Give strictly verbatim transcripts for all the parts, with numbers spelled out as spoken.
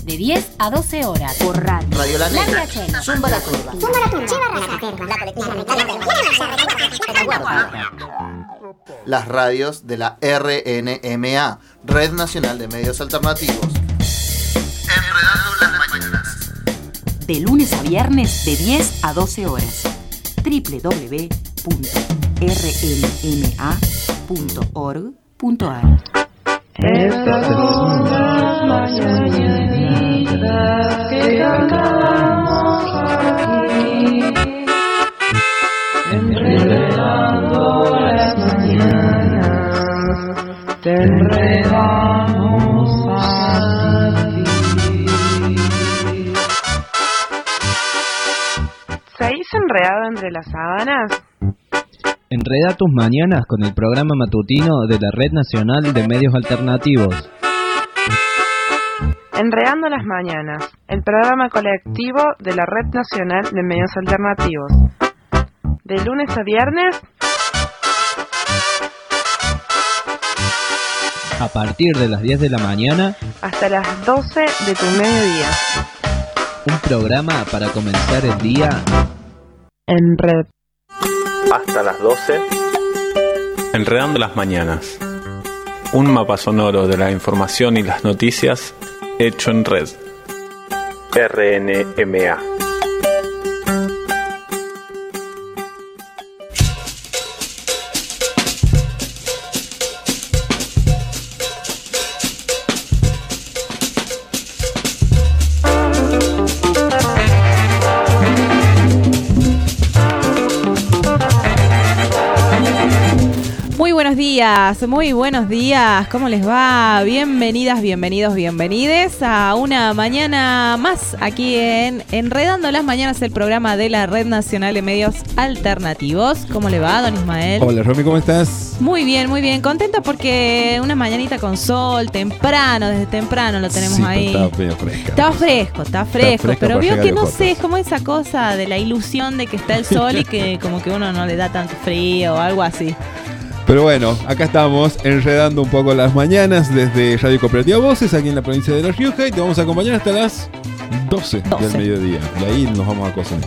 de diez a doce horas. Por radio. Radio La Negra. Zumba la Turba. Zumba la Turba. La Caterva. La Colectiva. Las radios de la R N M A, Red Nacional de Medios Alternativos. Enredando las mañanas. De lunes a viernes de diez a doce horas. doble u doble u doble u punto r n m a punto org punto a r. Estas son las mañanitas que cantamos aquí, enredando las mañanas, te enredamos a ti. ¿Seguís enredado entre las sábanas? Enreda tus mañanas con el programa matutino de la Red Nacional de Medios Alternativos. Enredando las mañanas, el programa colectivo de la Red Nacional de Medios Alternativos. De lunes a viernes, a partir de las diez de la mañana, hasta las doce de tu mediodía. Un programa para comenzar el día en red. Hasta las doce, Enredando las mañanas. Un mapa sonoro de la información y las noticias hecho en red. R N M A. Buenos días, muy buenos días, ¿cómo les va? Bienvenidas, bienvenidos, bienvenides a una mañana más aquí en Enredando las Mañanas, el programa de la Red Nacional de Medios Alternativos. ¿Cómo le va, don Ismael? Hola, Romy, ¿cómo estás? Muy bien, muy bien, contenta porque una mañanita con sol, temprano, desde temprano lo tenemos sí, ahí. Estaba medio fresca. Estaba fresco, está fresco, está fresco pero veo que no fotos. sé, es como esa cosa de la ilusión de que está el sol y que como que uno no le da tanto frío o algo así. Pero bueno, acá estamos enredando un poco las mañanas desde Radio Cooperativa Voces, aquí en la provincia de La Rioja, y te vamos a acompañar hasta las doce, doce del mediodía. Y ahí nos vamos a cocinar.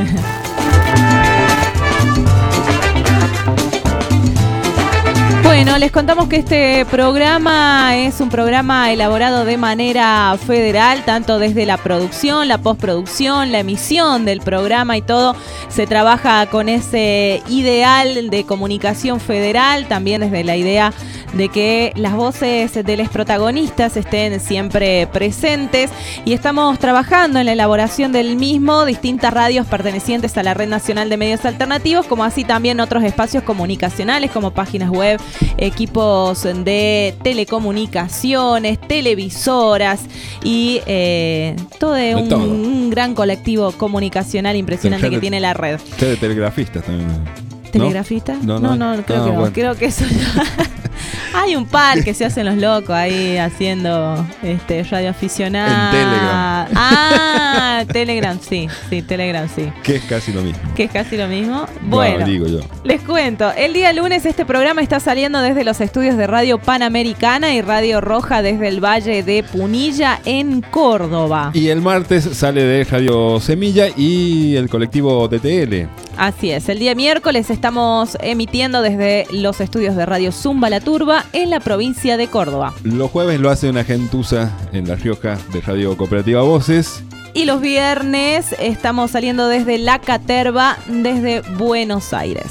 Bueno, les contamos que este programa es un programa elaborado de manera federal, tanto desde la producción, la postproducción, la emisión del programa y todo. Se trabaja con ese ideal de comunicación federal, también desde la idea de que las voces de los protagonistas estén siempre presentes, y estamos trabajando en la elaboración del mismo, distintas radios pertenecientes a la Red Nacional de Medios Alternativos, como así también otros espacios comunicacionales como páginas web, equipos de telecomunicaciones, televisoras y eh, todo de un, todo. un gran colectivo comunicacional impresionante que tiene la red. De telegrafistas también. ¿Telegrafistas? No, no, no, no, no creo ah, que no. bueno. Creo que eso no. Hay un par que se hacen los locos ahí haciendo este radio aficionada. En Telegram. Ah, Telegram, sí, sí, Telegram, sí. Que es casi lo mismo. Que es casi lo mismo. Bueno, no, digo yo. Les cuento, el día lunes este programa está saliendo desde los estudios de Radio Panamericana y Radio Roja desde el Valle de Punilla en Córdoba. Y el martes sale de Radio Semilla y el colectivo T T L. Así es, el día miércoles estamos emitiendo desde los estudios de Radio Zumba la Turba en la provincia de Córdoba. Los jueves lo hace una gentuza en La Rioja de Radio Cooperativa Voces. Y los viernes estamos saliendo desde La Caterva, desde Buenos Aires.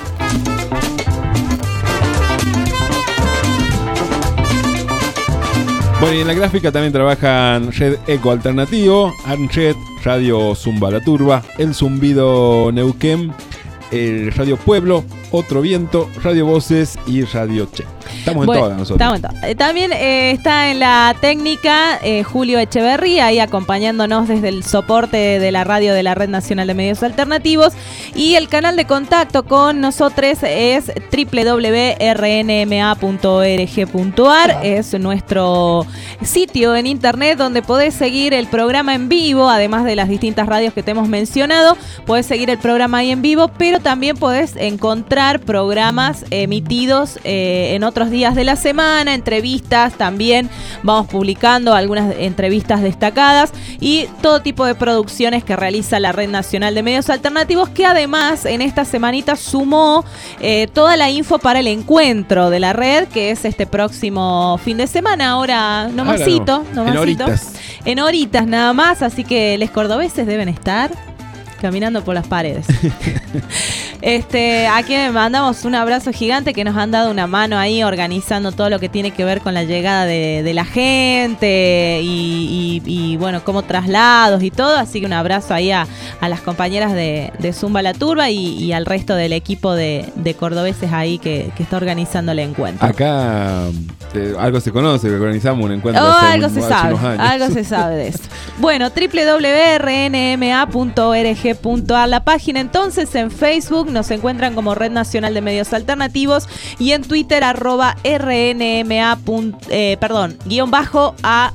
Bueno, y en la gráfica también trabajan Red Eco Alternativo, Arnchet, Radio Zumba la Turba, El Zumbido Neuquén, el Radio Pueblo, Otro Viento, Radio Voces y Radio Che. Estamos en bueno, todas nosotros. Estamos en todas. Eh, también eh, está en la técnica eh, Julio Echeverría, ahí acompañándonos desde el soporte de la radio de la Red Nacional de Medios Alternativos. Y el canal de contacto con nosotros es doble u doble u doble u punto r n m a punto org punto a r. Es nuestro sitio en internet donde podés seguir el programa en vivo, además de las distintas radios que te hemos mencionado. Podés seguir el programa ahí en vivo, pero también podés encontrar programas emitidos eh, en otros otros días de la semana, entrevistas también, vamos publicando algunas entrevistas destacadas y todo tipo de producciones que realiza la Red Nacional de Medios Alternativos, que además en esta semanita sumó eh, toda la info para el encuentro de la red, que es este próximo fin de semana, ahora nomasito, no. nomasito, en horitas. En horitas nada más, así que les cordobeses deben estar caminando por las paredes. Este, aquí le mandamos un abrazo gigante, que nos han dado una mano ahí organizando todo lo que tiene que ver con la llegada de, de la gente y, y, y bueno, como traslados y todo, así que un abrazo ahí a, a las compañeras de, de Zumba La Turba y, y al resto del equipo de, de cordobeses ahí que, que está organizando el encuentro. Acá eh, algo se conoce, que organizamos un encuentro oh, hace, algo un, se hace sabe, unos años. algo se sabe de eso. Bueno, doble u doble u doble u punto r n m a punto org punto a r la página entonces, en Facebook nos encuentran como Red Nacional de Medios Alternativos y en Twitter arroba rnma. Eh, perdón, guión bajo arg.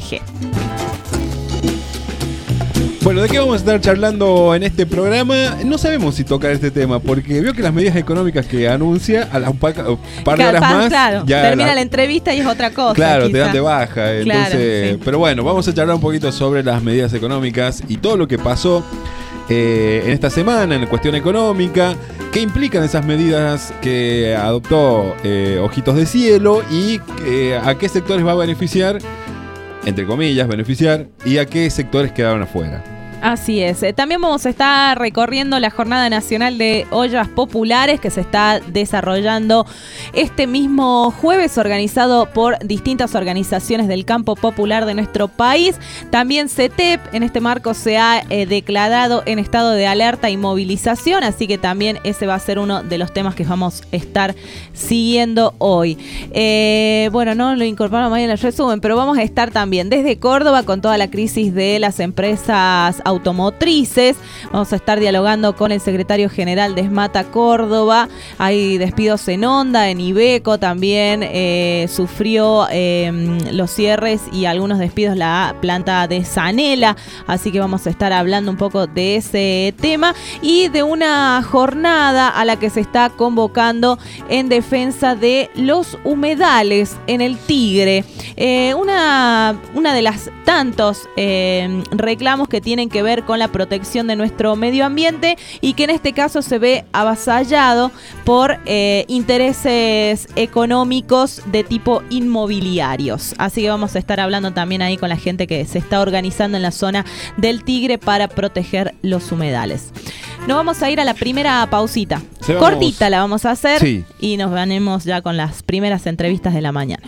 Bueno, ¿de qué vamos a estar charlando en este programa? No sabemos si tocar este tema, porque veo que las medidas económicas que anuncia a las un par, par de horas más, claro, ya termina la, la entrevista y es otra cosa. Claro, quizá. te dan de baja. Entonces, Claro, sí. Pero bueno, vamos a charlar un poquito sobre las medidas económicas y todo lo que pasó eh, en esta semana en cuestión económica. ¿Qué implican esas medidas que adoptó eh, Ojitos de Cielo y eh, a qué sectores va a beneficiar, entre comillas, beneficiar, y a qué sectores quedaron afuera? Así es. Eh, también vamos a estar recorriendo la Jornada Nacional de Ollas Populares que se está desarrollando este mismo jueves, organizado por distintas organizaciones del campo popular de nuestro país. También C E T E P en este marco se ha eh, declarado en estado de alerta y movilización, así que también ese va a ser uno de los temas que vamos a estar siguiendo hoy. Eh, bueno, no lo incorporamos ahí en el resumen, pero vamos a estar también desde Córdoba con toda la crisis de las empresas automotrices. Vamos a estar dialogando con el secretario general de Esmata Córdoba. Hay despidos en Honda, en Iveco también eh, sufrió eh, los cierres y algunos despidos la planta de Zanela, así que vamos a estar hablando un poco de ese tema y de una jornada a la que se está convocando en defensa de los humedales en el Tigre. Eh, una, una de las tantos eh, reclamos que tienen que ver con la protección de nuestro medio ambiente y que en este caso se ve avasallado por eh, intereses económicos de tipo inmobiliarios. Así que vamos a estar hablando también ahí con la gente que se está organizando en la zona del Tigre para proteger los humedales. Nos vamos a ir a la primera pausita. Sí, vamos. Cortita la vamos a hacer, sí. Y nos venimos ya con las primeras entrevistas de la mañana.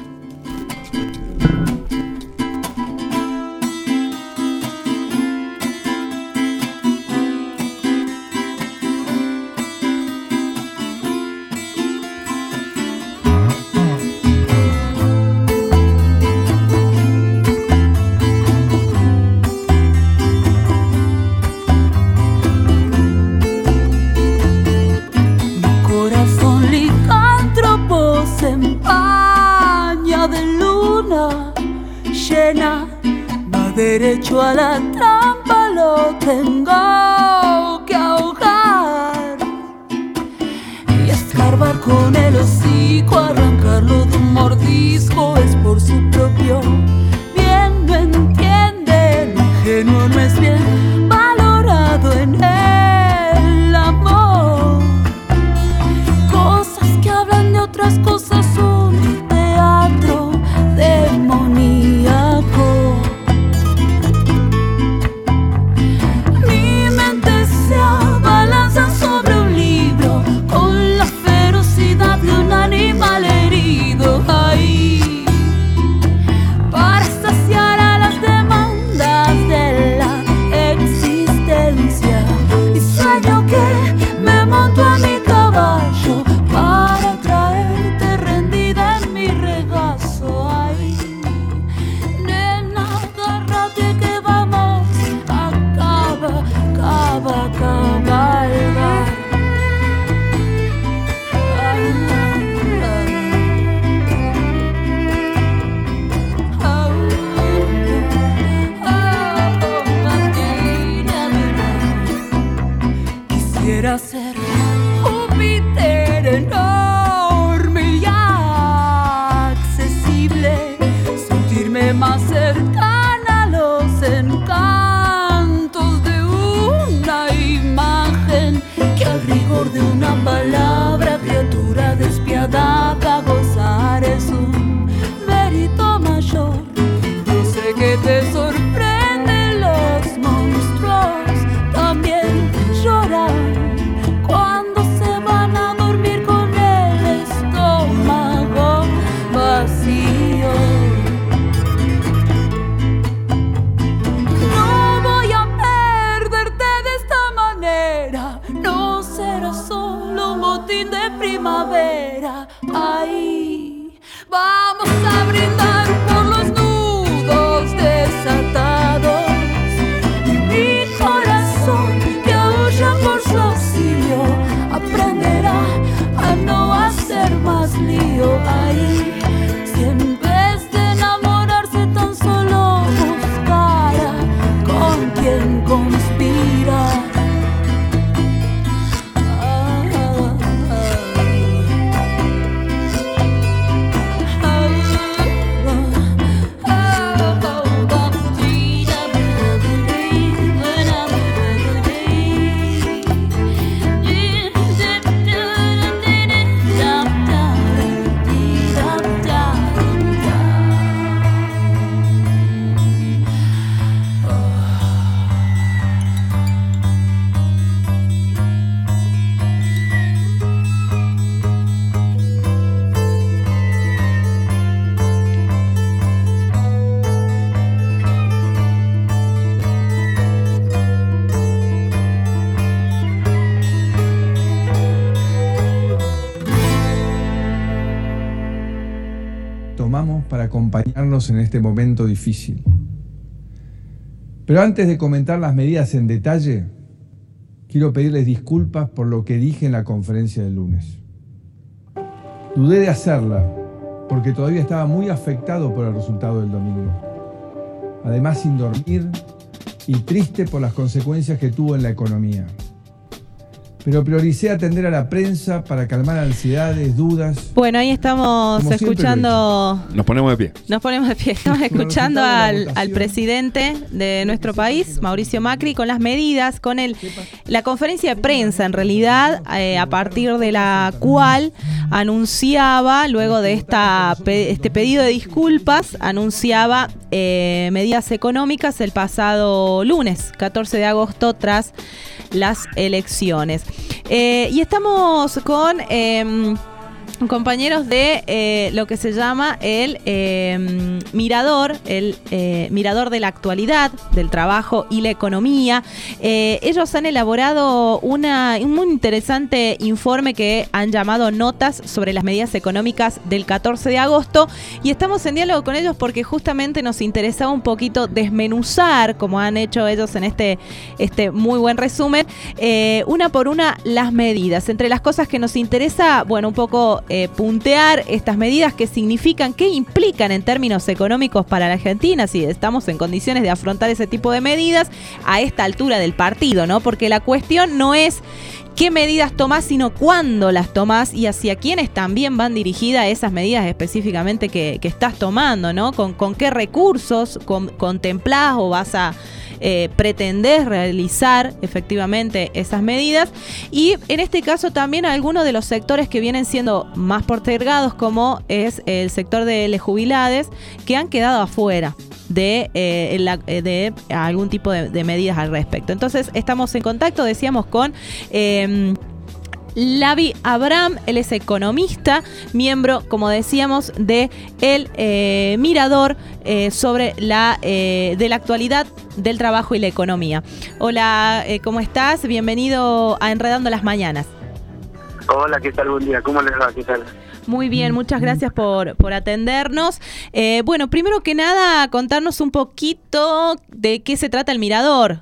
Derecho a la trampa lo tengo que ahogar y escarbar con el hocico, arrancarlo de un mordisco, es por su propio bien, no entiende, lo ingenuo no es bien valorado en el amor, cosas que hablan de otras cosas, un teatro demoníaco. Animal herido ahí para quien conspira. Para acompañarnos en este momento difícil. Pero antes de comentar las medidas en detalle, quiero pedirles disculpas por lo que dije en la conferencia del lunes. Dudé de hacerla porque todavía estaba muy afectado por el resultado del domingo. Además, sin dormir y triste por las consecuencias que tuvo en la economía. Pero prioricé atender a la prensa para calmar ansiedades, dudas. Bueno, ahí estamos escuchando... Nos ponemos de pie. Nos ponemos de pie. Estamos escuchando al, al presidente de nuestro país, Mauricio Macri, con las medidas, con el, la conferencia de prensa, en realidad, eh, a partir de la cual anunciaba, luego de esta este pedido de disculpas, anunciaba eh, medidas económicas el pasado lunes, catorce de agosto, tras las elecciones. Eh, y estamos con eh, compañeros de eh, lo que se llama el eh, Mirador, el eh, Mirador de la Actualidad, del Trabajo y la Economía. Eh, ellos han elaborado una, un muy interesante informe que han llamado Notas sobre las medidas económicas del catorce de agosto, y estamos en diálogo con ellos porque justamente nos interesaba un poquito desmenuzar, como han hecho ellos en este, este muy buen resumen, eh, una por una las medidas. Entre las cosas que nos interesa, bueno, un poco Eh, puntear estas medidas, qué significan, qué implican en términos económicos para la Argentina, si estamos en condiciones de afrontar ese tipo de medidas a esta altura del partido, ¿no? Porque la cuestión no es qué medidas tomás, sino cuándo las tomás y hacia quiénes también van dirigidas esas medidas específicamente que, que estás tomando, ¿no? Con, con qué recursos con, contemplás o vas a Eh, pretendés realizar efectivamente esas medidas, y en este caso también algunos de los sectores que vienen siendo más postergados, como es el sector de los jubilados, que han quedado afuera de, eh, la, de algún tipo de, de medidas al respecto. Entonces estamos en contacto, decíamos, con eh, Lavi Abraham. Él es economista, miembro, como decíamos, de el eh, Mirador eh, sobre la eh, de la actualidad del trabajo y la economía. Hola, eh, ¿cómo estás? Bienvenido a Enredando las Mañanas. Hola, ¿qué tal? Buen día. ¿Cómo les va? ¿Qué tal? Muy bien, muchas gracias por, por atendernos. Eh, bueno, primero que nada, contarnos un poquito de qué se trata el Mirador.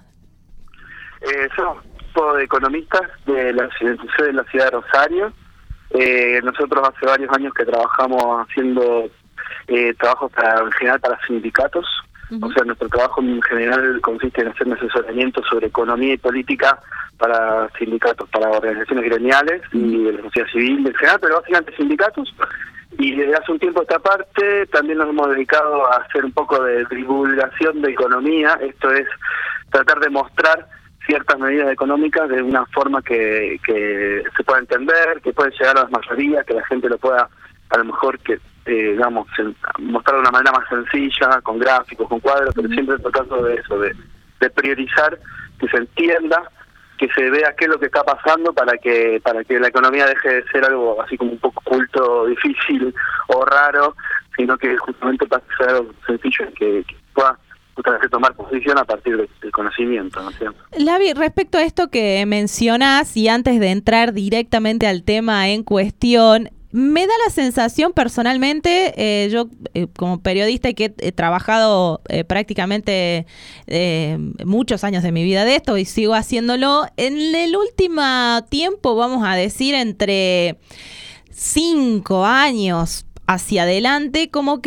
Eh, somos un grupo de economistas de la, de la ciudad de Rosario. Eh, nosotros hace varios años que trabajamos haciendo eh, trabajos para, en general para sindicatos. Uh-huh. O sea, nuestro trabajo en general consiste en hacer un asesoramiento sobre economía y política para sindicatos, para organizaciones gremiales y de la sociedad civil en general, pero básicamente sindicatos. Y desde hace un tiempo a esta parte también nos hemos dedicado a hacer un poco de divulgación de economía, esto es tratar de mostrar ciertas medidas económicas de una forma que, que se pueda entender, que pueda llegar a las mayorías, que la gente lo pueda, a lo mejor, que eh, digamos, mostrar de una manera más sencilla, con gráficos, con cuadros, pero siempre tratando de eso, de, de priorizar, que se entienda, que se vea qué es lo que está pasando para que para que la economía deje de ser algo así como un poco oculto, difícil o raro, sino que justamente pase a ser algo sencillo, que, que pueda justamente tomar posición a partir de, del conocimiento, ¿no es cierto? Lavi, respecto a esto que mencionás, y antes de entrar directamente al tema en cuestión, me da la sensación personalmente, eh, yo eh, como periodista y que he trabajado eh, prácticamente eh, muchos años de mi vida de esto y sigo haciéndolo, en el último tiempo, vamos a decir, entre cinco años hacia adelante, como que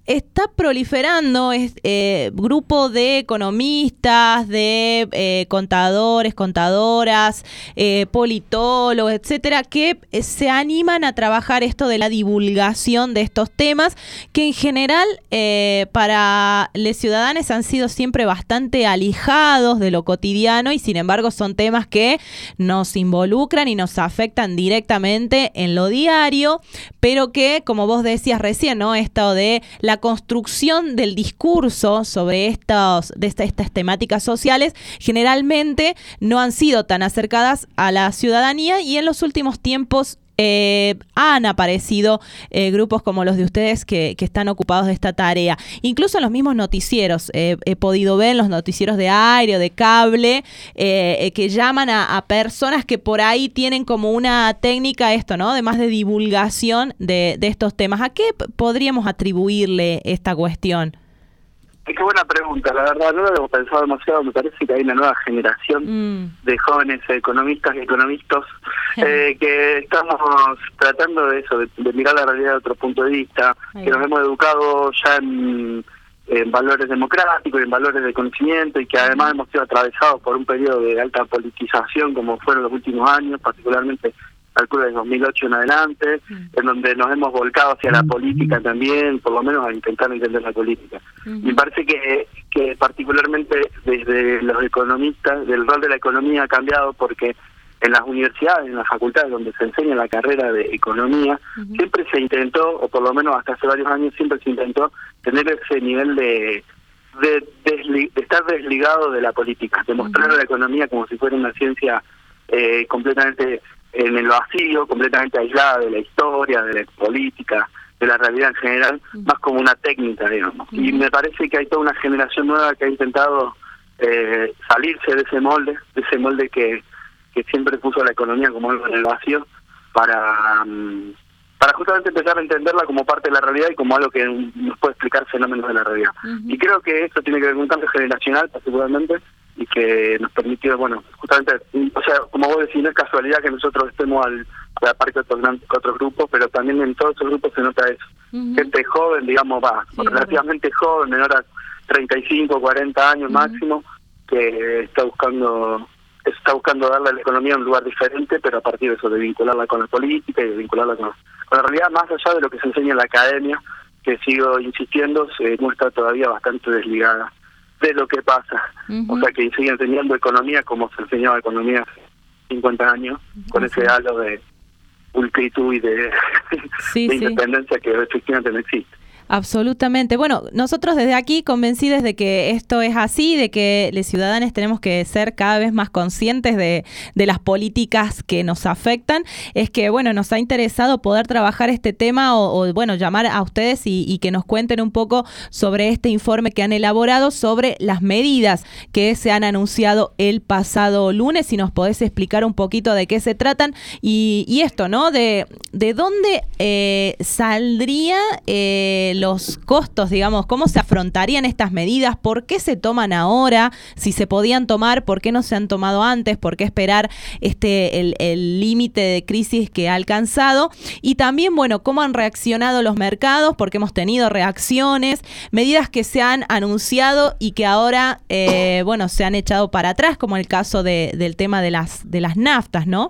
está proliferando es, eh, grupo de economistas, de eh, contadores, contadoras, eh, politólogos, etcétera, que eh, se animan a trabajar esto de la divulgación de estos temas, que en general eh, para los ciudadanos han sido siempre bastante alejados de lo cotidiano y sin embargo son temas que nos involucran y nos afectan directamente en lo diario, pero que, como vos decías recién, ¿no? Esto de la construcción del discurso sobre estos, de esta, estas temáticas sociales generalmente no han sido tan acercadas a la ciudadanía y en los últimos tiempos Eh, han aparecido eh, grupos como los de ustedes que, que están ocupados de esta tarea. Incluso en los mismos noticieros, eh, he podido ver en los noticieros de aire o de cable, eh, eh, que llaman a, a personas que por ahí tienen como una técnica esto, ¿no? Además de divulgación de, de estos temas. ¿A qué p- podríamos atribuirle esta cuestión? Qué buena pregunta, la verdad no lo hemos pensado demasiado, me parece que hay una nueva generación mm. de jóvenes economistas y economistas eh, que estamos tratando de eso, de, de mirar la realidad de otro punto de vista, Ahí que va. Nos hemos educado ya en, en valores democráticos, en valores de conocimiento y que además hemos sido atravesados por un periodo de alta politización como fueron los últimos años, particularmente calculo de dos mil ocho en adelante, mm. en donde nos hemos volcado hacia la política también, por lo menos a intentar entender la política. Mm-hmm. Me parece que, que particularmente desde los economistas, del rol de la economía ha cambiado porque en las universidades, en las facultades donde se enseña la carrera de economía, mm-hmm. siempre se intentó, o por lo menos hasta hace varios años, siempre se intentó tener ese nivel de, de, desli, de estar desligado de la política, de mostrar mm-hmm. la economía como si fuera una ciencia eh, completamente en el vacío, completamente aislada de la historia, de la política, de la realidad en general, uh-huh. más como una técnica, digamos. Uh-huh. Y me parece que hay toda una generación nueva que ha intentado eh, salirse de ese molde, de ese molde que, que siempre puso la economía como algo en el vacío, para, um, para justamente empezar a entenderla como parte de la realidad y como algo que nos puede explicar fenómenos de la realidad. Uh-huh. Y creo que esto tiene que ver con un cambio generacional, particularmente, y que nos permitió, bueno, justamente, o sea, como vos decís, no es casualidad que nosotros estemos al, a la par que otros, otros grupos, pero también en todos esos grupos se nota eso. Uh-huh. Gente joven, digamos, va, sí, relativamente verdad. joven, menor a treinta y cinco, cuarenta años uh-huh. máximo, que está buscando está buscando darle a la economía un lugar diferente, pero a partir de eso, de vincularla con la política y de vincularla con, con la realidad, más allá de lo que se enseña en la academia, que sigo insistiendo, se muestra todavía bastante desligada de lo que pasa. Uh-huh. O sea, que sigue enseñando economía como se enseñaba economía hace cincuenta años, uh-huh. con ese halo de pulcritud y de, sí, de sí. independencia que efectivamente no existe. Absolutamente. Bueno, nosotros desde aquí convencidos de que esto es así, de que los ciudadanos tenemos que ser cada vez más conscientes de, de las políticas que nos afectan, es que, bueno, nos ha interesado poder trabajar este tema o, o bueno, llamar a ustedes y, y que nos cuenten un poco sobre este informe que han elaborado sobre las medidas que se han anunciado el pasado lunes, si nos podés explicar un poquito de qué se tratan y, y esto, ¿no? De, de dónde eh, saldría eh, los costos, digamos, cómo se afrontarían estas medidas, por qué se toman ahora, si se podían tomar, por qué no se han tomado antes, por qué esperar este el límite de crisis que ha alcanzado y también, bueno, cómo han reaccionado los mercados, porque hemos tenido reacciones, medidas que se han anunciado y que ahora, eh, bueno, se han echado para atrás, como el caso de, del tema de las de las naftas, ¿no?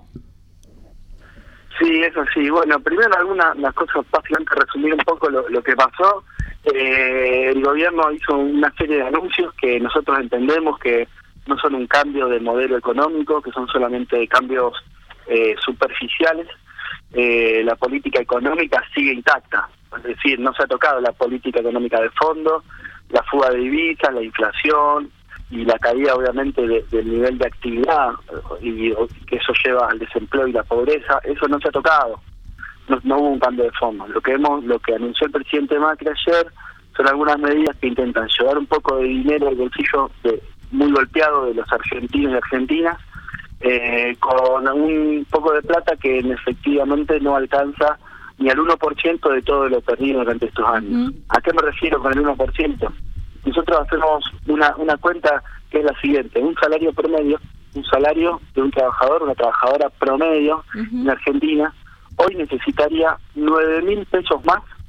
Sí, eso sí. Bueno, primero algunas las cosas, básicamente resumir un poco lo, lo que pasó. Eh, el gobierno hizo una serie de anuncios que nosotros entendemos que no son un cambio de modelo económico, que son solamente cambios eh, superficiales. Eh, la política económica sigue intacta, es decir, no se ha tocado la política económica de fondo, la fuga de divisas, la inflación y la caída obviamente de, del nivel de actividad y que eso lleva al desempleo y la pobreza, eso no se ha tocado, no, no hubo un cambio de fondo. Lo que hemos, lo que anunció el presidente Macri ayer son algunas medidas que intentan llevar un poco de dinero al bolsillo de, muy golpeado de los argentinos y argentinas, eh, con un poco de plata que efectivamente no alcanza ni al uno por ciento de todo lo perdido durante estos años. Uh-huh. ¿A qué me refiero con el uno por ciento? Nosotros hacemos una, una cuenta que es la siguiente: un salario promedio, un salario de un trabajador, una trabajadora promedio uh-huh. en Argentina, hoy necesitaría nueve mil pesos más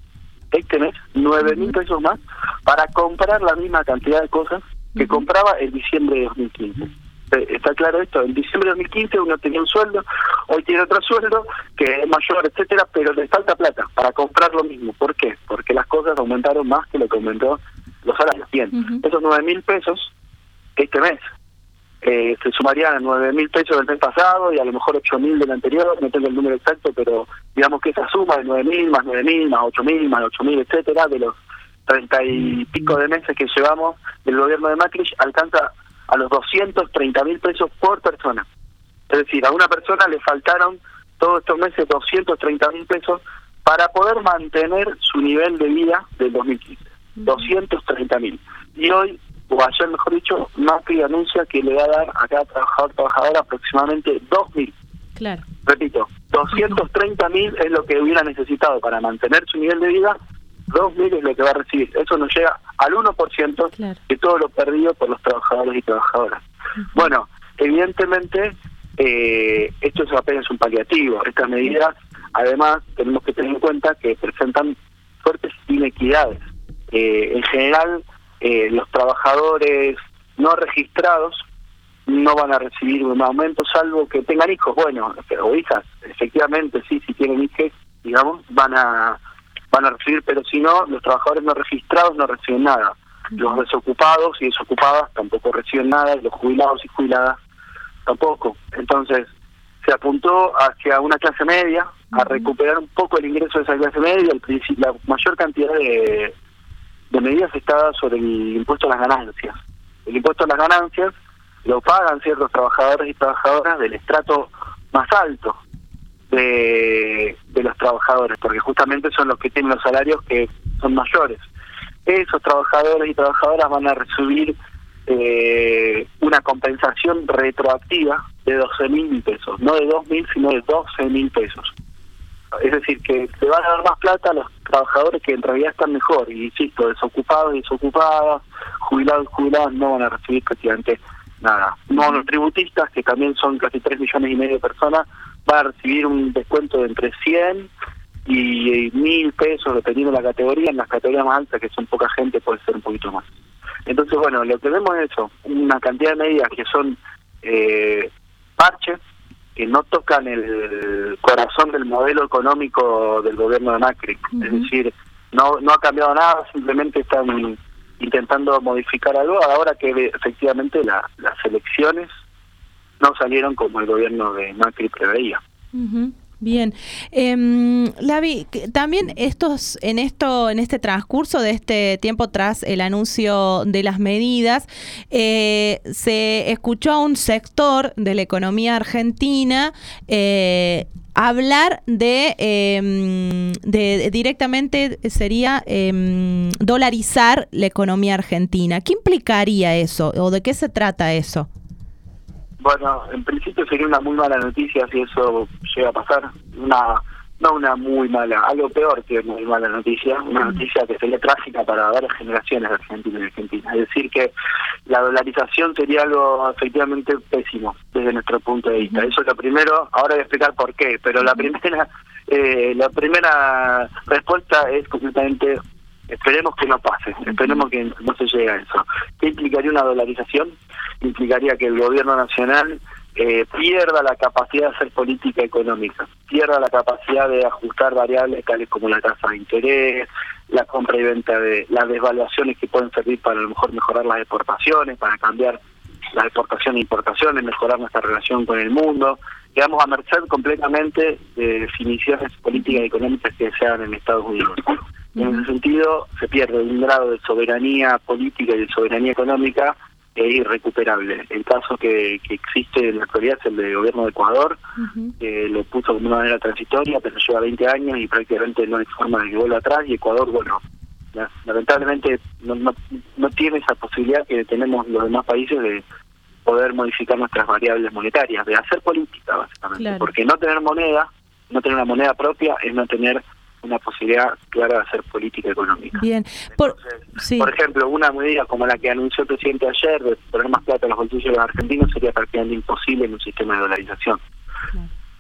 este mes, nueve mil pesos más para comprar la misma cantidad de cosas que uh-huh. compraba en diciembre de dos mil quince. ¿Está claro esto? En diciembre de dos mil quince uno tenía un sueldo, hoy tiene otro sueldo que es mayor, etcétera, pero le falta plata para comprar lo mismo. ¿Por qué? Porque las cosas aumentaron más que lo que aumentó los salarios. Bien, uh-huh. esos nueve mil pesos este mes eh, se sumarían a nueve mil pesos del mes pasado y a lo mejor ocho mil del anterior, no tengo el número exacto, pero digamos que esa suma de nueve mil más nueve mil más ocho mil más ocho mil, etcétera, de los treinta y pico de meses que llevamos del gobierno de Macri, alcanza a los doscientos treinta mil pesos por persona. Es decir, a una persona le faltaron todos estos meses doscientos treinta mil pesos para poder mantener su nivel de vida del dos mil quince. Uh-huh. doscientos treinta mil. Y hoy, o ayer mejor dicho, Macri anuncia que le va a dar a cada trabajador trabajadora aproximadamente dos mil. Claro. Repito, doscientos treinta mil es lo que hubiera necesitado para mantener su nivel de vida, dos mil es lo que va a recibir. Eso nos llega al uno por ciento claro. de todo lo perdido por los trabajadores y trabajadoras. Uh-huh. Bueno, evidentemente, eh, esto es apenas un paliativo. Estas medidas, además, tenemos que tener en cuenta que presentan fuertes inequidades. Eh, en general, eh, los trabajadores no registrados no van a recibir un aumento, salvo que tengan hijos, bueno, o hijas. Efectivamente, sí, si tienen hijos, digamos, van a van a recibir, pero si no, los trabajadores no registrados no reciben nada. Los desocupados y desocupadas tampoco reciben nada, y los jubilados y jubiladas tampoco. Entonces, se apuntó hacia una clase media, a recuperar un poco el ingreso de esa clase media. El, la mayor cantidad de, de medidas está sobre el impuesto a las ganancias. El impuesto a las ganancias lo pagan ciertos trabajadores y trabajadoras del estrato más alto de, de los trabajadores, porque justamente son los que tienen los salarios que son mayores. Esos trabajadores y trabajadoras van a recibir eh, una compensación retroactiva de doce mil pesos, no de dos mil, sino de doce mil pesos. Es decir, que le van a dar más plata a los trabajadores que en realidad están mejor, y insisto, desocupados y desocupadas, jubilados y jubiladas no van a recibir prácticamente nada. Monotributistas, que también son casi tres millones y medio de personas, van a recibir un descuento de entre cien y mil pesos, dependiendo de la categoría. En las categorías más altas, que son poca gente, puede ser un poquito más. Entonces, bueno, lo que vemos es eso, una cantidad de medidas que son eh, parches, que no tocan el corazón del modelo económico del gobierno de Macri. Uh-huh. Es decir, no no ha cambiado nada, simplemente están intentando modificar algo, ahora que efectivamente la, las elecciones no salieron como el gobierno de Macri preveía. Uh-huh. Bien, eh, Lavi, también estos, en esto, en este transcurso de este tiempo tras el anuncio de las medidas, eh, se escuchó a un sector de la economía argentina eh, hablar de, eh, de, de directamente sería eh, dolarizar la economía argentina. ¿Qué implicaría eso o de qué se trata eso? Bueno, en principio sería una muy mala noticia si eso llega a pasar. Una no una muy mala, algo peor que una muy mala noticia, una noticia que sería trágica para varias generaciones de Argentina y Argentina. Es decir, que la dolarización sería algo efectivamente pésimo desde nuestro punto de vista. Eso es lo primero. Ahora voy a explicar por qué, pero la primera eh, la primera respuesta es completamente: esperemos que no pase, esperemos que no se llegue a eso. ¿Qué implicaría una dolarización? Implicaría que el gobierno nacional eh, pierda la capacidad de hacer política económica, pierda la capacidad de ajustar variables tales como la tasa de interés, la compra y venta, de las desvaluaciones que pueden servir para a lo mejor mejorar las exportaciones, para cambiar las exportaciones e importaciones, mejorar nuestra relación con el mundo. Quedamos a merced completamente de definiciones políticas y económicas que se hagan en Estados Unidos. En ese sentido, se pierde un grado de soberanía política y de soberanía económica es irrecuperable. El caso que, que existe en la actualidad es el del gobierno de Ecuador, uh-huh. que lo puso como una manera transitoria, pero lleva veinte años y prácticamente no hay forma de que vuelva atrás, y Ecuador, bueno, la, lamentablemente no, no, no tiene esa posibilidad que tenemos los demás países de poder modificar nuestras variables monetarias, de hacer política, básicamente. Claro. Porque no tener moneda, no tener una moneda propia, es no tener una posibilidad clara de hacer política económica. Bien. Por, Entonces, sí. por ejemplo, una medida como la que anunció el presidente ayer, de poner más plata en los bolsillos de los argentinos, sería prácticamente imposible en un sistema de dolarización. Claro.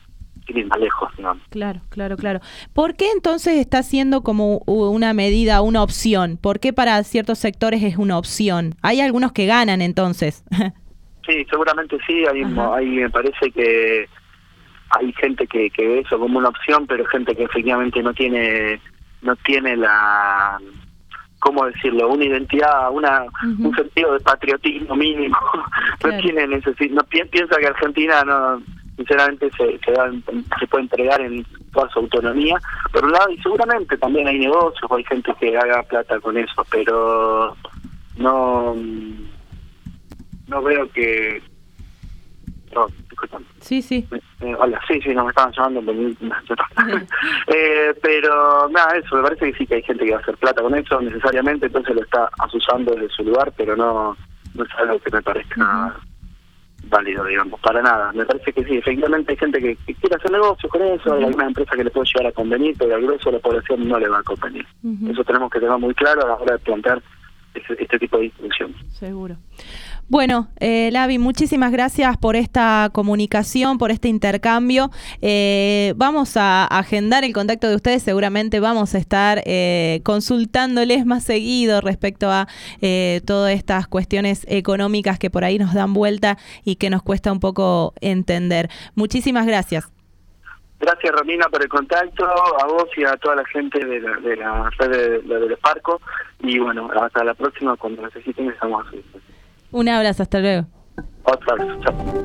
sin ir más lejos, digamos. Claro, claro, claro. ¿Por qué entonces está siendo como una medida, una opción? ¿Por qué para ciertos sectores es una opción? Hay algunos que ganan entonces. Sí, seguramente sí, ahí, ahí me parece que hay gente que, que ve eso como una opción, pero gente que efectivamente no tiene no tiene la, ¿cómo decirlo? Una identidad, una uh-huh. un sentido de patriotismo mínimo. Claro. No tiene necesidad, no pi- piensa que Argentina no, sinceramente se, se, da, se puede entregar en toda su autonomía, por un lado, y seguramente también hay negocios, hay gente que haga plata con eso, pero no no veo que... No, disculpame. Sí, sí. Eh, hola, sí, sí, no me estaban llamando. eh, pero nada, eso, me parece que sí que hay gente que va a hacer plata con eso necesariamente, entonces lo está asusando desde su lugar, pero no, no es algo que me parezca uh-huh. válido, digamos, para nada. Me parece que sí, efectivamente hay gente que, que quiere hacer negocios con eso, uh-huh. hay alguna empresa que le puede llegar a convenir, pero al grueso de la población no le va a convenir. Uh-huh. Eso tenemos que tener muy claro a la hora de plantear este, este tipo de discusión. Seguro. Bueno, eh, Lavi, muchísimas gracias por esta comunicación, por este intercambio. Eh, vamos a agendar el contacto de ustedes, seguramente vamos a estar eh, consultándoles más seguido respecto a eh, todas estas cuestiones económicas que por ahí nos dan vuelta y que nos cuesta un poco entender. Muchísimas gracias. Gracias, Romina, por el contacto, a vos y a toda la gente de la, de la red de, de, del Esparco. Y bueno, hasta la próxima, cuando necesiten, estamos a su disposición. Un abrazo, hasta luego. Otra vez, chao.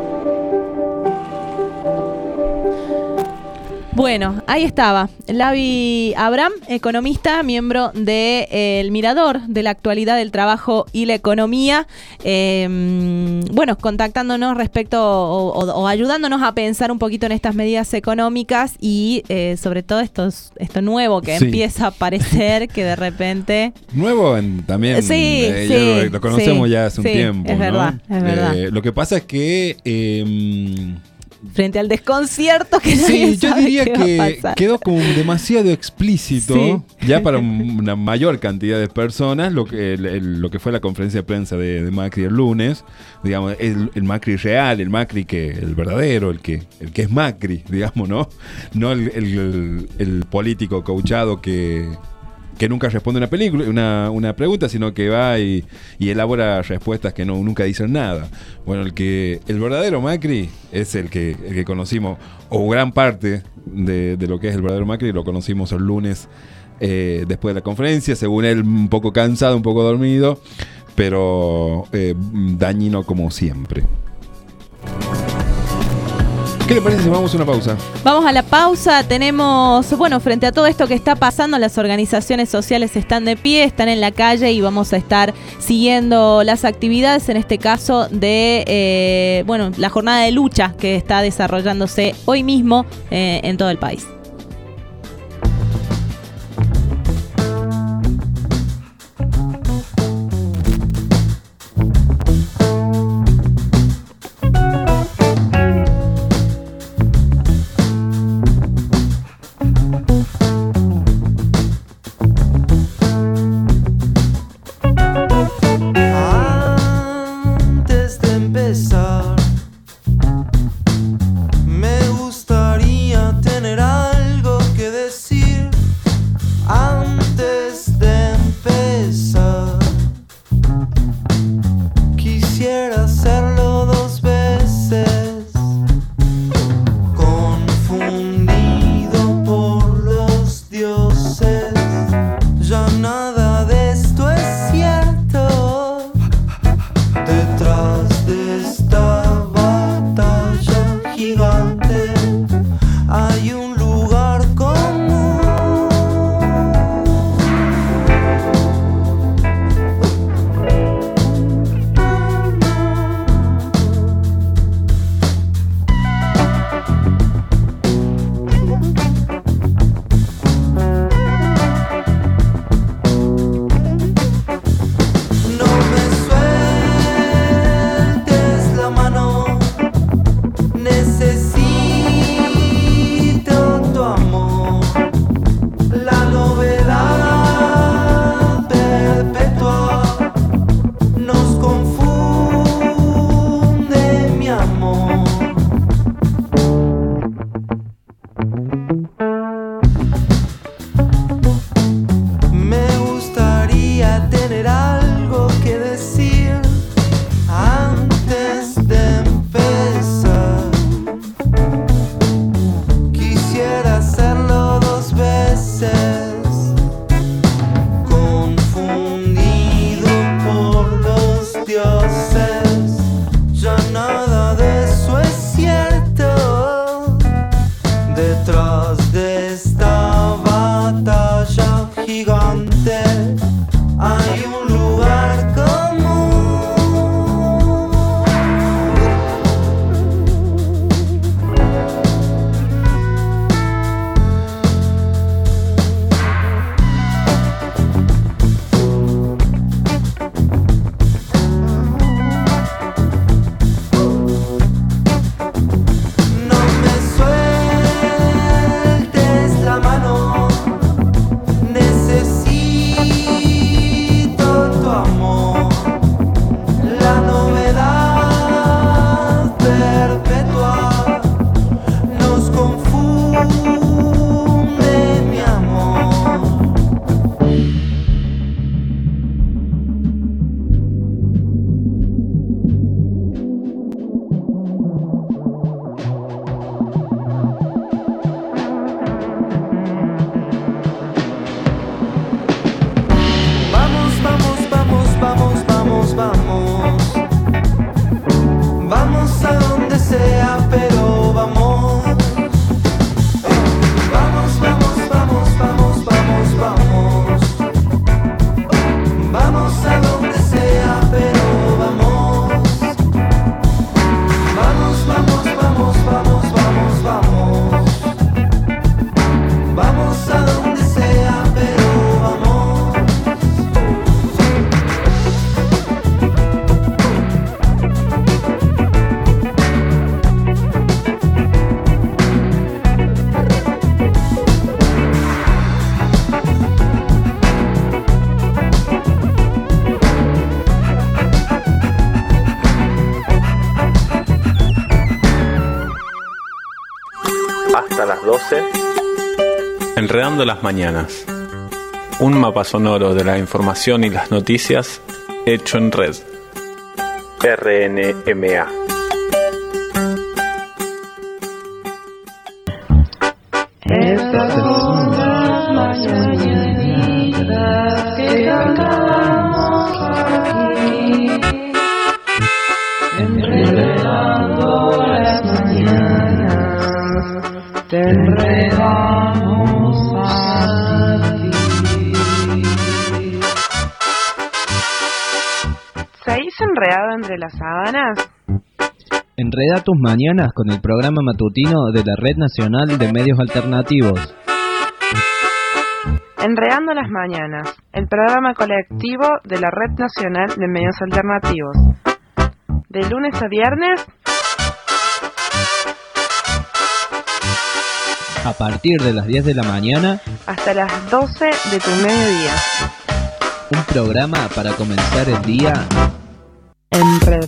Bueno, ahí estaba Lavi Abraham, economista, miembro de eh, El Mirador de la actualidad del trabajo y la economía, eh, bueno, contactándonos respecto o, o, o ayudándonos a pensar un poquito en estas medidas económicas y eh, sobre todo esto, esto nuevo que sí. empieza a aparecer, que de repente... Nuevo en, también, sí, eh, sí, ya lo, lo conocemos sí, ya hace un sí, tiempo, es ¿no? verdad, es verdad. Eh, lo que pasa es que... Eh, frente al desconcierto que sí, nadie yo sabe diría qué que va a pasar. Quedó como demasiado explícito sí. ya para un, una mayor cantidad de personas lo que el, el, lo que fue la conferencia de prensa de, de Macri el lunes, digamos, el, el Macri real, el Macri que el verdadero, el que el que es Macri, digamos, no, no el, el, el, el político coachado que que nunca responde una película, una, una pregunta, sino que va y, y elabora respuestas que no, nunca dicen nada. Bueno, el que el verdadero Macri es el que, el que conocimos, o gran parte de, de lo que es el verdadero Macri, lo conocimos el lunes eh, después de la conferencia, según él un poco cansado, un poco dormido, pero eh, dañino como siempre. ¿Qué le parece si vamos a una pausa? Vamos a la pausa. Tenemos, bueno, frente a todo esto que está pasando, las organizaciones sociales están de pie, están en la calle y vamos a estar siguiendo las actividades, en este caso de, eh, bueno, la jornada de lucha que está desarrollándose hoy mismo eh, en todo el país. haces, ya nada de eso es cierto. Detrás de esta batalla gigante hay un lugar común. Hasta las doce, Enredando las Mañanas. Un mapa sonoro de la información y las noticias hecho en red. R N M A. Estas son las mañanitas que cantamos aquí, enredando las mañanas, te enredamos a ti. ¿Seguís enredado entre las sábanas? Enreda tus mañanas con el programa matutino de la Red Nacional de Medios Alternativos. Enredando las Mañanas, el programa colectivo de la Red Nacional de Medios Alternativos. De lunes a viernes, a partir de las diez de la mañana, hasta las doce de tu mediodía. Un programa para comenzar el día en red.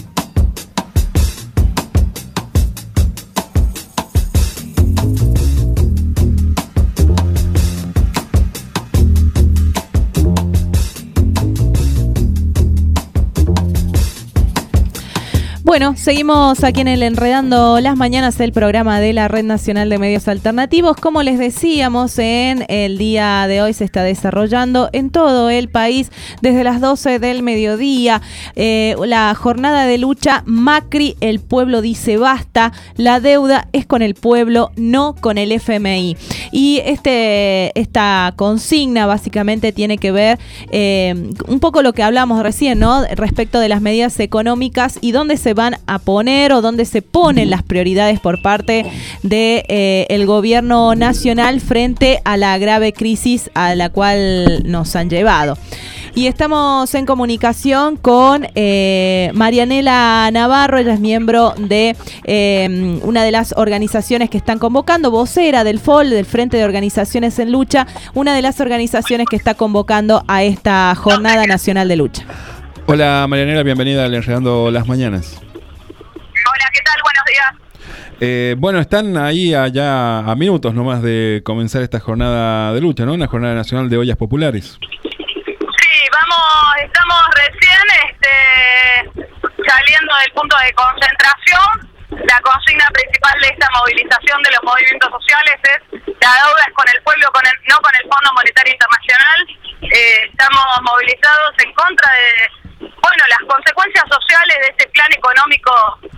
Bueno, seguimos aquí en el Enredando las Mañanas, el programa de la Red Nacional de Medios Alternativos. Como les decíamos, en el día de hoy se está desarrollando en todo el país desde las doce del mediodía eh, la jornada de lucha Macri, el pueblo dice basta, la deuda es con el pueblo, no con el F M I. Y este esta consigna básicamente tiene que ver eh, un poco lo que hablamos recién, ¿no? Respecto de las medidas económicas y dónde se van a poner o dónde se ponen las prioridades por parte de eh, el gobierno nacional frente a la grave crisis a la cual nos han llevado. Y estamos en comunicación con eh, Marianela Navarro. Ella es miembro de eh, una de las organizaciones que están convocando, vocera del F O L, del Frente de Organizaciones en Lucha, una de las organizaciones que está convocando a esta Jornada Nacional de Lucha. Hola Marianela, bienvenida al Enredando las Mañanas. Hola, ¿qué tal? Buenos días. Eh, bueno, están ahí allá a minutos nomás de comenzar esta jornada de lucha, ¿no? Una jornada nacional de ollas populares. Sí, vamos, estamos recién este, saliendo del punto de concentración. La consigna principal de esta movilización de los movimientos sociales es la deuda es con el pueblo, con el, no con el Fondo Monetario Internacional. Eh, estamos movilizados en contra de bueno, las consecuencias sociales de este plan económico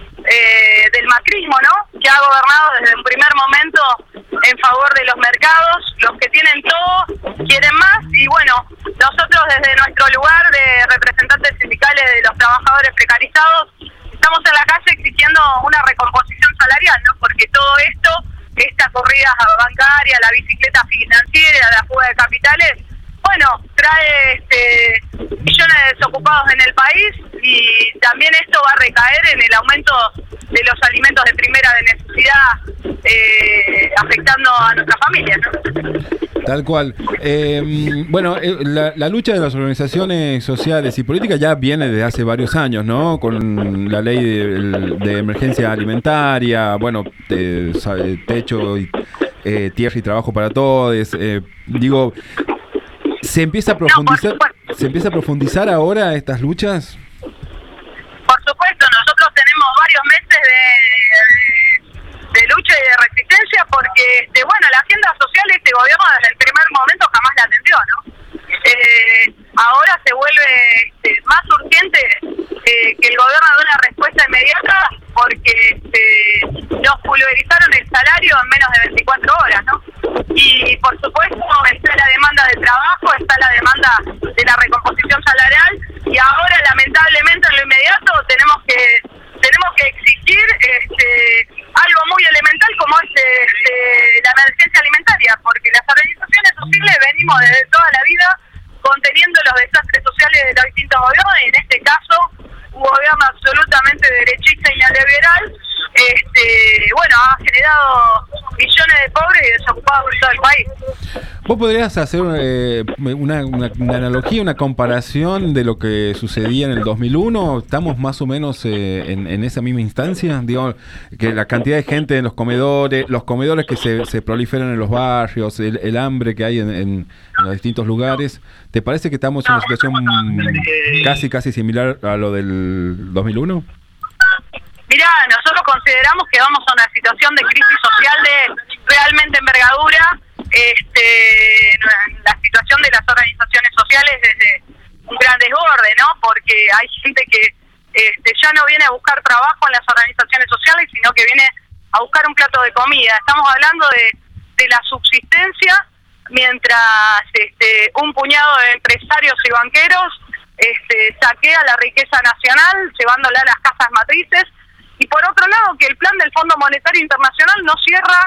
eh, del macrismo, ¿no? Que ha gobernado desde un primer momento en favor de los mercados. Los que tienen todo quieren más, y bueno, nosotros desde nuestro lugar de representantes sindicales de los trabajadores precarizados estamos en la calle exigiendo una recomposición salarial, ¿no? Porque todo esto, esta corrida bancaria, la bicicleta financiera, la fuga de capitales, bueno, trae este, millones de desocupados en el país, y también esto va a recaer en el aumento de los alimentos de primera necesidad, eh, afectando a nuestras familias, ¿no? Tal cual. Eh, bueno, eh, la, la lucha de las organizaciones sociales y políticas ya viene desde hace varios años, ¿no? Con la ley de, de emergencia alimentaria, bueno, de, de techo, y, eh, tierra y trabajo para todos. Eh, digo, ¿se empieza a profundizar, no, ¿se empieza a profundizar ahora estas luchas? Por supuesto, nosotros tenemos varios meses de, de, de lucha y de resistencia, porque este, bueno, la agenda social de este gobierno desde el primer momento jamás la atendió, ¿no? Eh, ahora se vuelve este, más urgente eh, que el gobierno dé una respuesta inmediata, porque este, nos pulverizaron el salario en menos de veinticuatro horas, ¿no? Y por supuesto está la demanda de trabajo, está la demanda de la recomposición salarial, y ahora lamentablemente en lo inmediato tenemos que tenemos que exigir este, algo muy elemental como es este, la emergencia alimentaria, porque las organizaciones sociales venimos desde toda la vida conteniendo los desastres sociales de los distintos gobiernos, y en este caso un gobierno absolutamente derechista y neoliberal, este, bueno, ha generado millones de pobres y desocupados por todo el país. ¿Vos podrías hacer eh, una, una, una analogía, una comparación de lo que sucedía en el dos mil uno? ¿Estamos más o menos eh, en, en esa misma instancia? Digo, que la cantidad de gente en los comedores, los comedores que se, se proliferan en los barrios, el, el hambre que hay en, en, en los distintos lugares. ¿Te parece que estamos en una situación casi casi similar a lo del dos mil uno? Mirá, nosotros consideramos que vamos a una situación de crisis social de realmente envergadura. Este, la situación de las organizaciones sociales desde un gran desborde, ¿no? Porque hay gente que este, ya no viene a buscar trabajo en las organizaciones sociales, sino que viene a buscar un plato de comida. Estamos hablando de, de la subsistencia, mientras este, un puñado de empresarios y banqueros este, saquea la riqueza nacional, llevándola a las casas matrices. Y por otro lado, que el plan del Fondo Monetario Internacional no cierra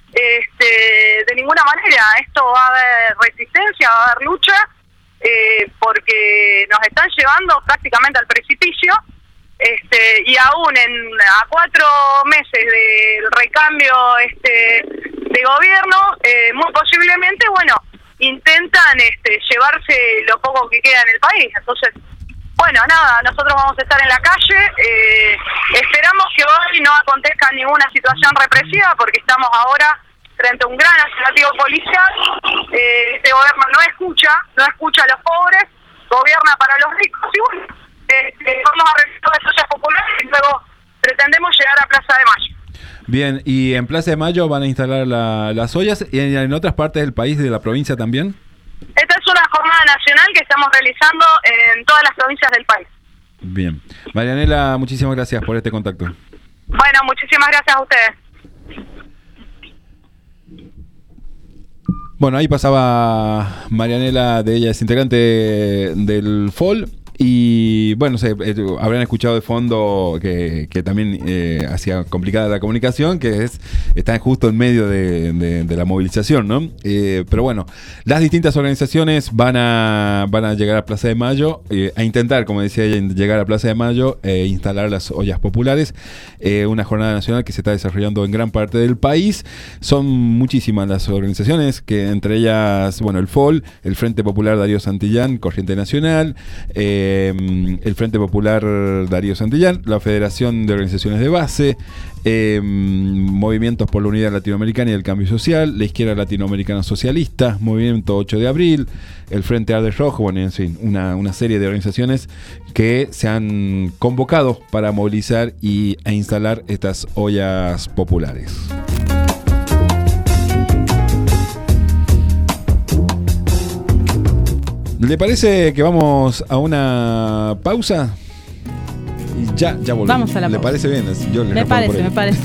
este, de ninguna manera. Esto va a haber resistencia, va a haber lucha, eh, porque nos están llevando prácticamente al precipicio, este, y aún en a cuatro meses del recambio este, de gobierno, eh, muy posiblemente, bueno, intentan este, llevarse lo poco que queda en el país. Entonces, bueno, nada, nosotros vamos a estar en la calle, eh, esperamos que hoy no acontezca ninguna situación represiva, porque estamos ahora frente a un gran operativo policial. Eh, este gobierno no escucha, no escucha a los pobres, gobierna para los ricos, y bueno, eh, vamos a realizar las ollas populares y luego pretendemos llegar a Plaza de Mayo. Bien, ¿y en Plaza de Mayo van a instalar la, las ollas y en, en otras partes del país, de la provincia también? Esta es una jornada nacional que estamos realizando en todas las provincias del país. Bien. Marianela, muchísimas gracias por este contacto. Bueno, muchísimas gracias a ustedes. Bueno, ahí pasaba Marianela, de ella es integrante del F O L. Y bueno, se, eh, habrán escuchado de fondo que, que también eh, hacía complicada la comunicación, que es está justo en medio de, de, de la movilización, ¿no? Eh, pero bueno, las distintas organizaciones van a van a llegar a Plaza de Mayo, eh, a intentar, como decía ella, llegar a Plaza de Mayo e eh, instalar las ollas populares, eh, una jornada nacional que se está desarrollando en gran parte del país. Son muchísimas las organizaciones, que entre ellas, bueno, el F O L, el Frente Popular Darío Santillán, Corriente Nacional, eh, el Frente Popular Darío Santillán, la Federación de Organizaciones de Base, eh, Movimientos por la Unidad Latinoamericana y el Cambio Social, la Izquierda Latinoamericana Socialista, Movimiento ocho de abril, el Frente Arde Rojo, bueno, en fin, una, una serie de organizaciones que se han convocado para movilizar y, e instalar estas ollas populares. ¿Le parece que vamos a una pausa? Y ya, ya volvemos. Vamos a la ¿Le pausa. parece bien? Yo le Me respondo parece, por me él. parece.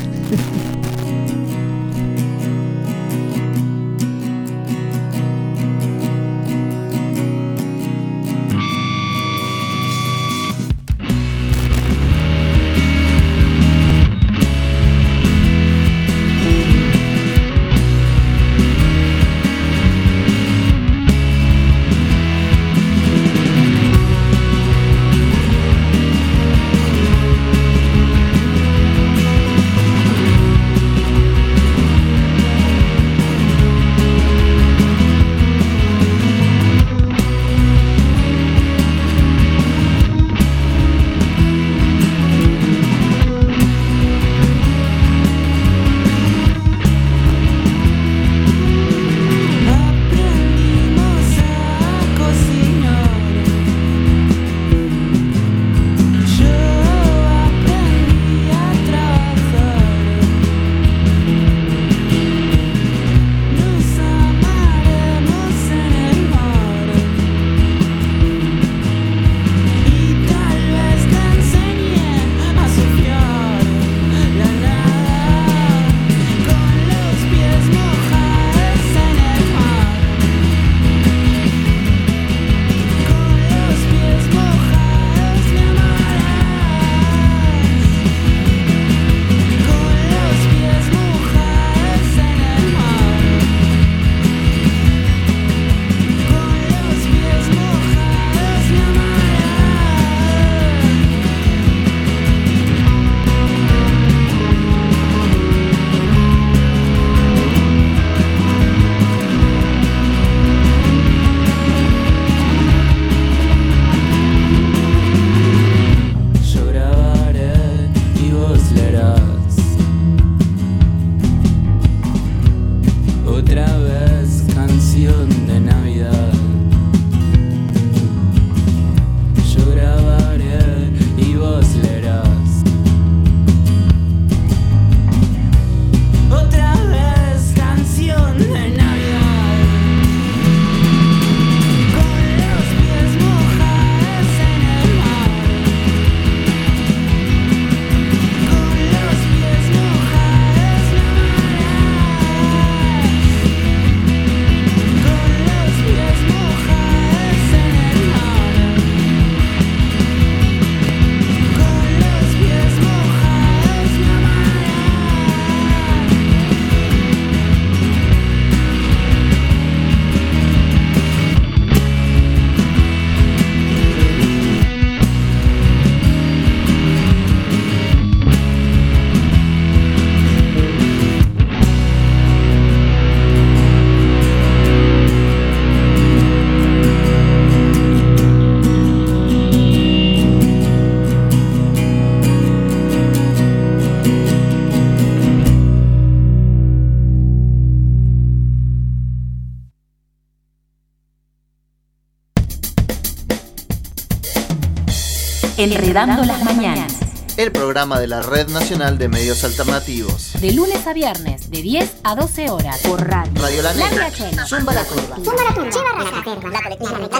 Enredando las mañanas. El programa de la Red Nacional de Medios Alternativos. De lunes a viernes, de diez a doce horas. Por radio. Radio La Negra. La Chela. Zumba la Turba. Zumba la Turba. Lleva la Caterva. La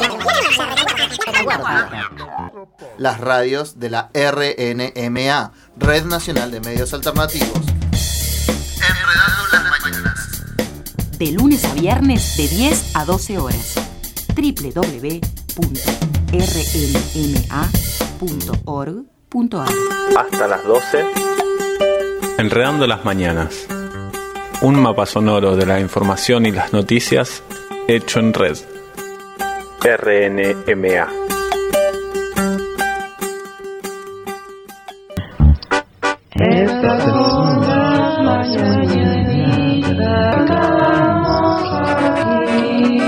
colectiva. Las radios de la R N M A, Red Nacional de Medios Alternativos. Enredando las mañanas. De lunes a viernes, de diez a doce horas. doble u doble u doble u punto r n m a punto org punto a r. Hasta las doce. Enredando las mañanas. Un mapa sonoro de la información y las noticias hecho en red. R N M A. Estas son las mañanitas que cantamos aquí,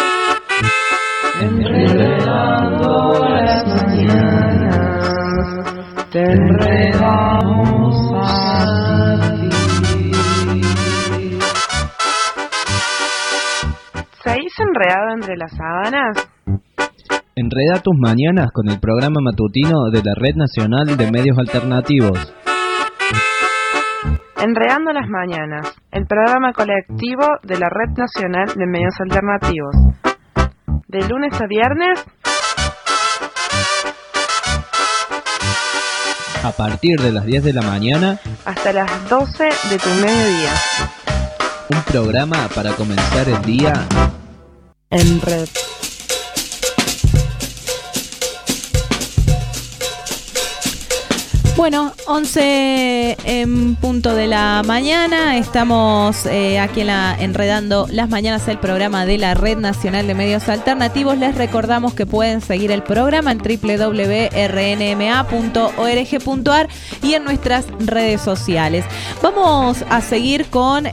enredando las mañanas, te enredamos a ti. ¿Seguís enredado entre las sábanas? Enreda tus mañanas con el programa matutino de la Red Nacional de Medios Alternativos. Enredando las mañanas, el programa colectivo de la Red Nacional de Medios Alternativos. De lunes a viernes, a partir de las diez de la mañana, hasta las doce de tu mediodía. Un programa para comenzar el día en red. Bueno, once en punto de la mañana, estamos eh, aquí en la Enredando las Mañanas, el programa de la Red Nacional de Medios Alternativos. Les recordamos que pueden seguir el programa en doble u doble u doble u punto r n m a punto org punto a r y en nuestras redes sociales. Vamos a seguir con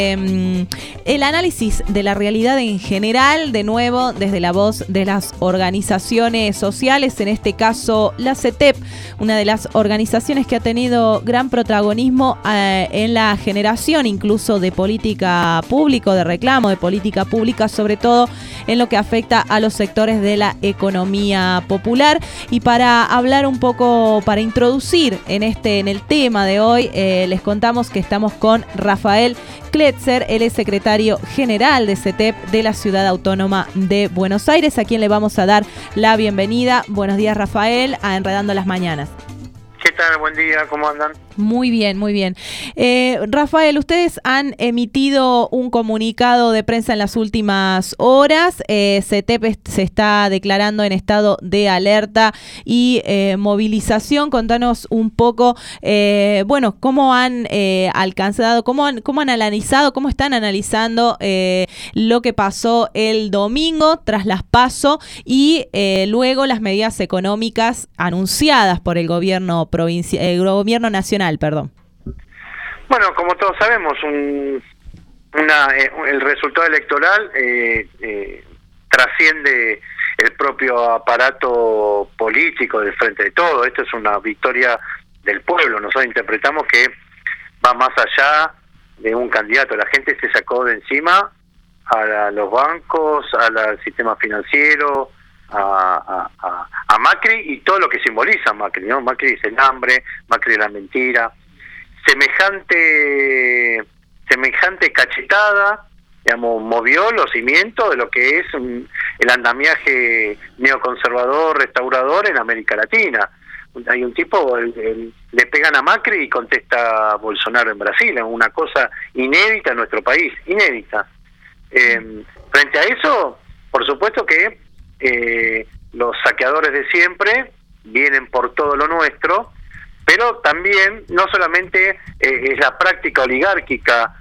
eh, el análisis de la realidad en general, de nuevo desde la voz de las organizaciones sociales, en este caso la C E T E P, una de las organizaciones que ha tenido gran protagonismo eh, en la generación incluso de política pública, de reclamo de política pública, sobre todo en lo que afecta a los sectores de la economía popular. Y para hablar un poco, para introducir en este en el tema de hoy, eh, les contamos que estamos con Rafael Kletzer, él es secretario general de C E T E P de la Ciudad Autónoma de Buenos Aires, a quien le vamos a dar la bienvenida. Buenos días, Rafael, a Enredando las Mañanas. ¿Qué tal? Buen día, ¿cómo andan? Muy bien, muy bien. Eh, Rafael, ustedes han emitido un comunicado de prensa en las últimas horas. Eh, C E T E P se está declarando en estado de alerta y eh, movilización. Contanos un poco, eh, bueno, cómo han eh, alcanzado, cómo han, cómo han analizado, cómo están analizando eh, lo que pasó el domingo tras las PASO y eh, luego las medidas económicas anunciadas por el gobierno provincial, el gobierno nacional. Perdón. Bueno, como todos sabemos, un, una, eh, el resultado electoral eh, eh, trasciende el propio aparato político del Frente de Todos. Esto es una victoria del pueblo. Nosotros interpretamos que va más allá de un candidato. La gente se sacó de encima a, la, a los bancos, a la, al sistema financiero, A, a, a Macri y todo lo que simboliza Macri, ¿no? Macri es el hambre, Macri es la mentira, semejante semejante cachetada, digamos, movió los cimientos de lo que es un, el andamiaje neoconservador, restaurador en América Latina. Hay un tipo, el, el, le pegan a Macri y contesta Bolsonaro en Brasil, es una cosa inédita en nuestro país, inédita. Eh, frente a eso, por supuesto que Eh, los saqueadores de siempre vienen por todo lo nuestro, pero también no solamente eh, es la práctica oligárquica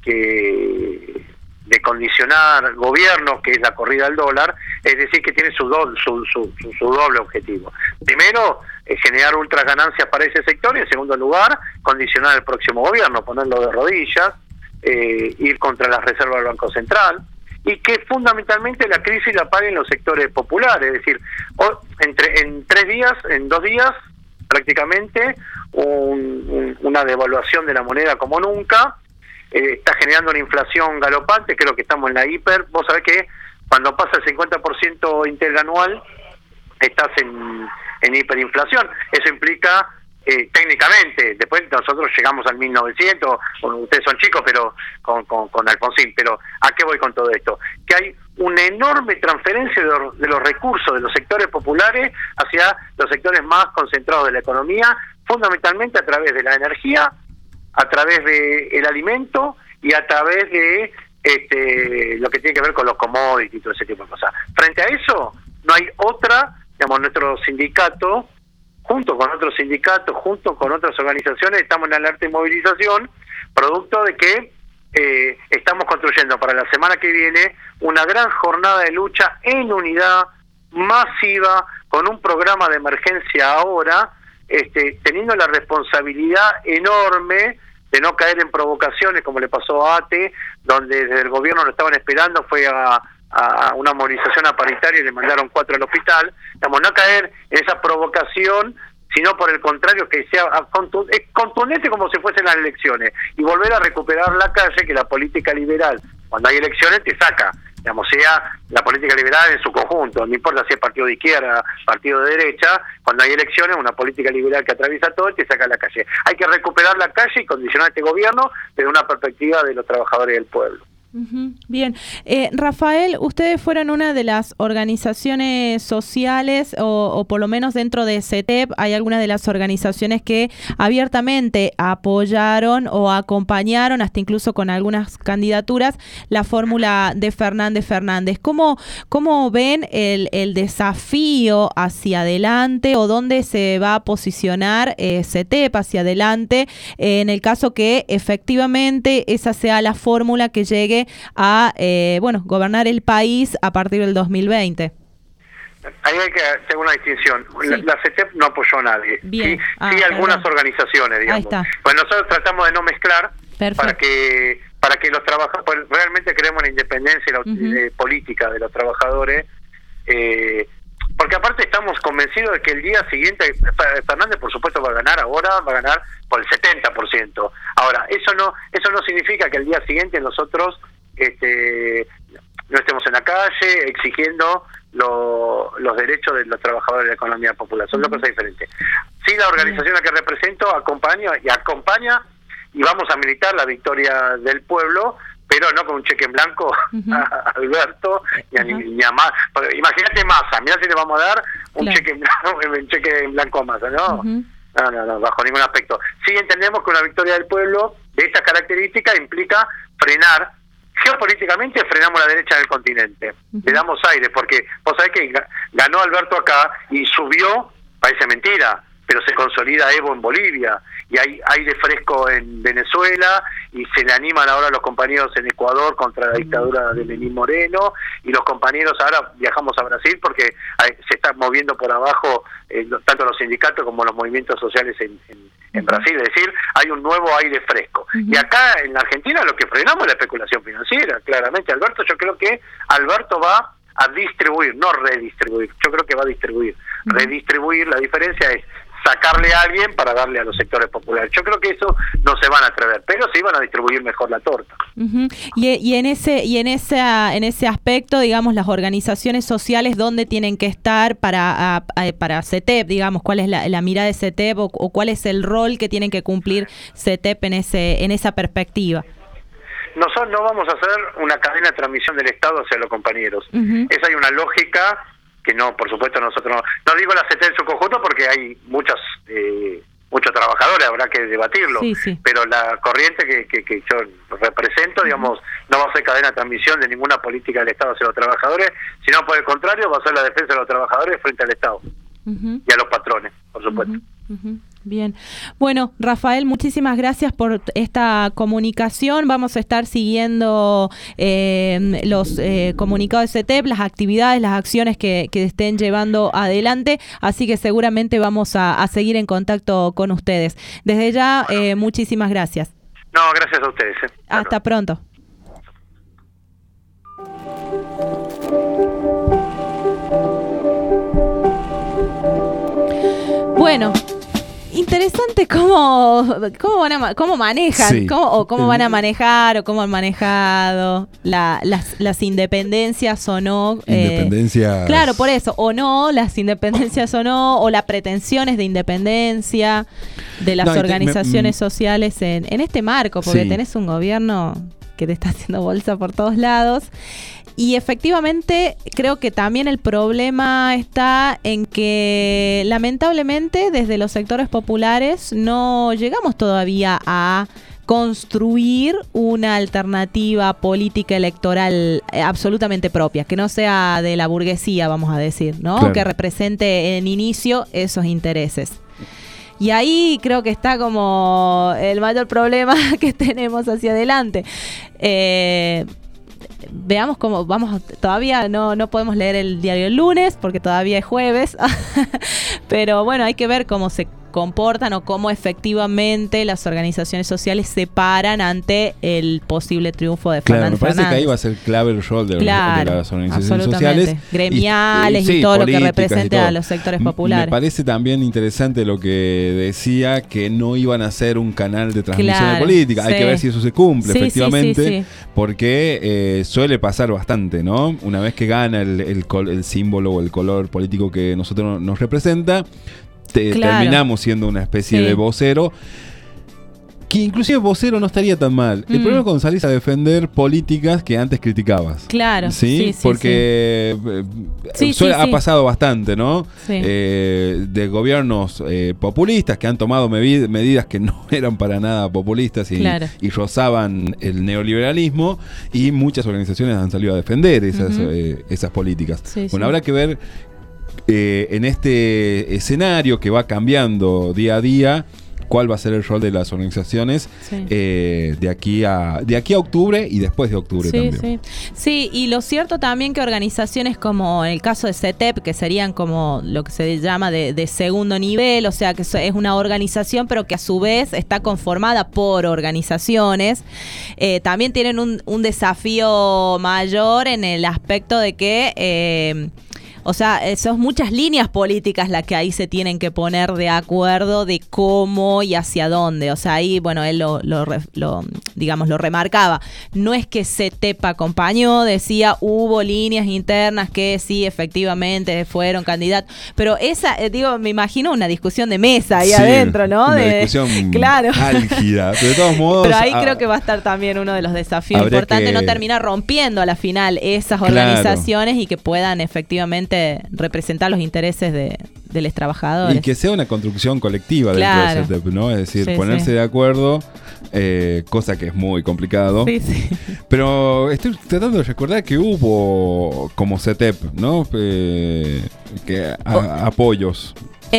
que de condicionar gobiernos, que es la corrida al dólar, es decir, que tiene su, do, su, su, su, su doble objetivo. Primero, eh, generar ultras ganancias para ese sector, y en segundo lugar, condicionar el próximo gobierno, ponerlo de rodillas, eh, ir contra las reservas del Banco Central, y que fundamentalmente la crisis la paguen los sectores populares, es decir, o, entre, en tres días, en dos días, prácticamente, un, un, una devaluación de la moneda como nunca, eh, está generando una inflación galopante, creo que estamos en la hiper. Vos sabés que cuando pasa el cincuenta por ciento interanual, estás en, en hiperinflación. Eso implica... Eh, técnicamente, después nosotros llegamos al mil novecientos, bueno, ustedes son chicos, pero con, con, con Alfonsín, pero ¿a qué voy con todo esto? Que hay una enorme transferencia de los, de los recursos de los sectores populares hacia los sectores más concentrados de la economía, fundamentalmente a través de la energía, a través del alimento y a través de este, lo que tiene que ver con los commodities y todo ese tipo de cosas. Frente a eso, no hay otra, digamos, nuestro sindicato, junto con otros sindicatos, junto con otras organizaciones, estamos en alerta y movilización, producto de que eh, estamos construyendo para la semana que viene una gran jornada de lucha en unidad, masiva, con un programa de emergencia ahora, este, teniendo la responsabilidad enorme de no caer en provocaciones como le pasó a ATE, donde desde el gobierno lo estaban esperando, fue a... a una movilización a paritaria y le mandaron cuatro al hospital. Digamos, no caer en esa provocación, sino por el contrario, que sea contundente como si fuesen las elecciones, y volver a recuperar la calle, que la política liberal, cuando hay elecciones, te saca, digamos, sea la política liberal en su conjunto, no importa si es partido de izquierda, partido de derecha, cuando hay elecciones, una política liberal que atraviesa todo y te saca a la calle. Hay que recuperar la calle y condicionar este gobierno desde una perspectiva de los trabajadores del pueblo. Uh-huh. Bien. Eh, Rafael, ustedes fueron una de las organizaciones sociales, o, o por lo menos dentro de CETEP, hay algunas de las organizaciones que abiertamente apoyaron o acompañaron, hasta incluso con algunas candidaturas, la fórmula de Fernández Fernández. ¿Cómo, cómo ven el, el desafío hacia adelante, o dónde se va a posicionar eh, CETEP hacia adelante, eh, en el caso que efectivamente esa sea la fórmula que llegue a eh, bueno, gobernar el país a partir del dos mil veinte? Ahí hay que hacer una distinción. Sí. La, la CETEP no apoyó a nadie. Bien. Sí, ah, sí algunas perdón. organizaciones, digamos. Ahí está. Pues nosotros tratamos de no mezclar. Perfecto. para que para que los trabajadores, pues realmente creemos en la independencia y la uh-huh. eh, política de los trabajadores, eh, porque aparte estamos convencidos de que el día siguiente Fernández por supuesto va a ganar ahora, va a ganar por el setenta por ciento. Ahora, eso no eso no significa que el día siguiente nosotros este no estemos en la calle exigiendo lo, los derechos de los trabajadores de la economía popular. Son uh-huh. dos cosas diferentes. Sí, la organización a la que represento acompaña y acompaña y vamos a militar la victoria del pueblo, pero no con un cheque en blanco uh-huh. a Alberto ni a, uh-huh. ni a Massa. Imagínate Massa, mirá si le vamos a dar un claro. cheque en blanco, un cheque en blanco a Massa, ¿no? Uh-huh. No, no, no, bajo ningún aspecto. Sí entendemos que una victoria del pueblo de estas características implica frenar, geopolíticamente frenamos la derecha del continente, uh-huh. le damos aire, porque vos sabés que ganó Alberto acá y subió, parece mentira, pero se consolida Evo en Bolivia, y hay aire fresco en Venezuela, y se le animan ahora los compañeros en Ecuador contra la dictadura de Lenín Moreno, y los compañeros ahora viajamos a Brasil porque hay, se están moviendo por abajo eh, tanto los sindicatos como los movimientos sociales en, en, en Brasil, es decir, hay un nuevo aire fresco. Uh-huh. Y acá en la Argentina lo que frenamos es la especulación financiera, claramente. Alberto, yo creo que Alberto va a distribuir, no redistribuir, yo creo que va a distribuir. Uh-huh. Redistribuir, la diferencia es sacarle a alguien para darle a los sectores populares. Yo creo que eso no se van a atrever, pero sí van a distribuir mejor la torta. Uh-huh. Y, y en ese y en esa en ese aspecto, digamos, las organizaciones sociales, ¿dónde tienen que estar para a, a, para CETEP, digamos, cuál es la, la mirada de CETEP o, o cuál es el rol que tienen que cumplir CETEP en ese en esa perspectiva? Nosotros no vamos a hacer una cadena de transmisión del Estado hacia los compañeros. Uh-huh. Esa hay una lógica que no, por supuesto nosotros no, no digo la CETEP en su conjunto porque hay muchos eh, muchos trabajadores, habrá que debatirlo, sí, sí. pero la corriente que, que, que yo represento, uh-huh. digamos, no va a ser cadena de transmisión de ninguna política del Estado hacia los trabajadores, sino por el contrario va a ser la defensa de los trabajadores frente al Estado uh-huh. y a los patrones, por supuesto. Uh-huh. Uh-huh. Bien. Bueno, Rafael, muchísimas gracias por esta comunicación. Vamos a estar siguiendo eh, los eh, comunicados de CETEP, las actividades, las acciones que, que estén llevando adelante, así que seguramente vamos a, a seguir en contacto con ustedes. Desde ya, eh, muchísimas gracias. No, gracias a ustedes. Eh. Hasta pronto. Bueno, interesante cómo cómo van a, cómo manejan, sí. cómo, o cómo van a manejar o cómo han manejado la, las, las independencias o no. Independencias. Eh, claro, por eso, o no, las independencias o no, o las pretensiones de independencia de las no, organizaciones te, me, sociales en, en este marco, porque sí. tenés un gobierno que te está haciendo bolsa por todos lados. Y efectivamente creo que también el problema está en que lamentablemente desde los sectores populares no llegamos todavía a construir una alternativa política electoral absolutamente propia, que no sea de la burguesía, vamos a decir, ¿no? Claro. Que represente en inicio esos intereses. Y ahí creo que está como el mayor problema que tenemos hacia adelante. Eh... Veamos cómo vamos, todavía no, no podemos leer el diario el lunes porque todavía es jueves, pero bueno, hay que ver cómo se comportan o cómo efectivamente las organizaciones sociales se paran ante el posible triunfo de Fernández Fernández. Claro, me parece que ahí va a ser clave el rol de, claro, de las organizaciones sociales. Gremiales y, y, y, sí, y todo lo que represente todo. A los sectores populares. Me parece también interesante lo que decía, que no iban a ser un canal de transmisión claro, de política. Sí. Hay que ver si eso se cumple, sí, efectivamente, sí, sí, sí. porque eh, suele pasar bastante, ¿no? Una vez que gana el, el, el símbolo o el color político que nosotros nos representa, Te, claro. terminamos siendo una especie sí. de vocero. que inclusive vocero no estaría tan mal. El Mm. problema es cuando salís a defender políticas que antes criticabas. Claro, ¿Sí? sí, sí, Porque eh, Sí, suele- sí, ha sí. pasado bastante, ¿no? Sí. Eh, de gobiernos eh, populistas que han tomado mevi- medidas que no eran para nada populistas y, Claro. y rozaban el neoliberalismo, y muchas organizaciones han salido a defender esas, Ujú. eh, esas políticas. Sí, bueno, sí. habrá que ver eh, en este escenario que va cambiando día a día cuál va a ser el rol de las organizaciones Sí. eh, de aquí a de aquí a octubre y después de octubre Sí, también. sí. Sí, y lo cierto también que organizaciones como el caso de CETEP, que serían como lo que se llama de, de segundo nivel, o sea que so- es una organización pero que a su vez está conformada por organizaciones, eh, también tienen un, un desafío mayor en el aspecto de que... eh, O sea, eh, son muchas líneas políticas las que ahí se tienen que poner de acuerdo de cómo y hacia dónde. O sea, ahí, bueno, él lo, lo, re- lo, digamos, lo remarcaba. No es que CETEP acompañó, decía, hubo líneas internas que sí, efectivamente, fueron candidatos. Pero esa, eh, digo, me imagino una discusión de mesa ahí Sí, adentro, ¿no? una De- discusión claro. álgida. Pero de todos modos, Pero ahí ah, creo que va a estar también uno de los desafíos habría importantes, que- no terminar rompiendo a la final esas Claro. organizaciones y que puedan efectivamente representar los intereses de, de los trabajadores. y que sea una construcción colectiva Claro. dentro de CETEP, ¿no? Es decir, Sí, ponerse sí. de acuerdo, eh, cosa que es muy complicado. Sí, sí. Pero estoy tratando de recordar que hubo como CETEP, ¿no? Eh, que a- Oh. apoyos.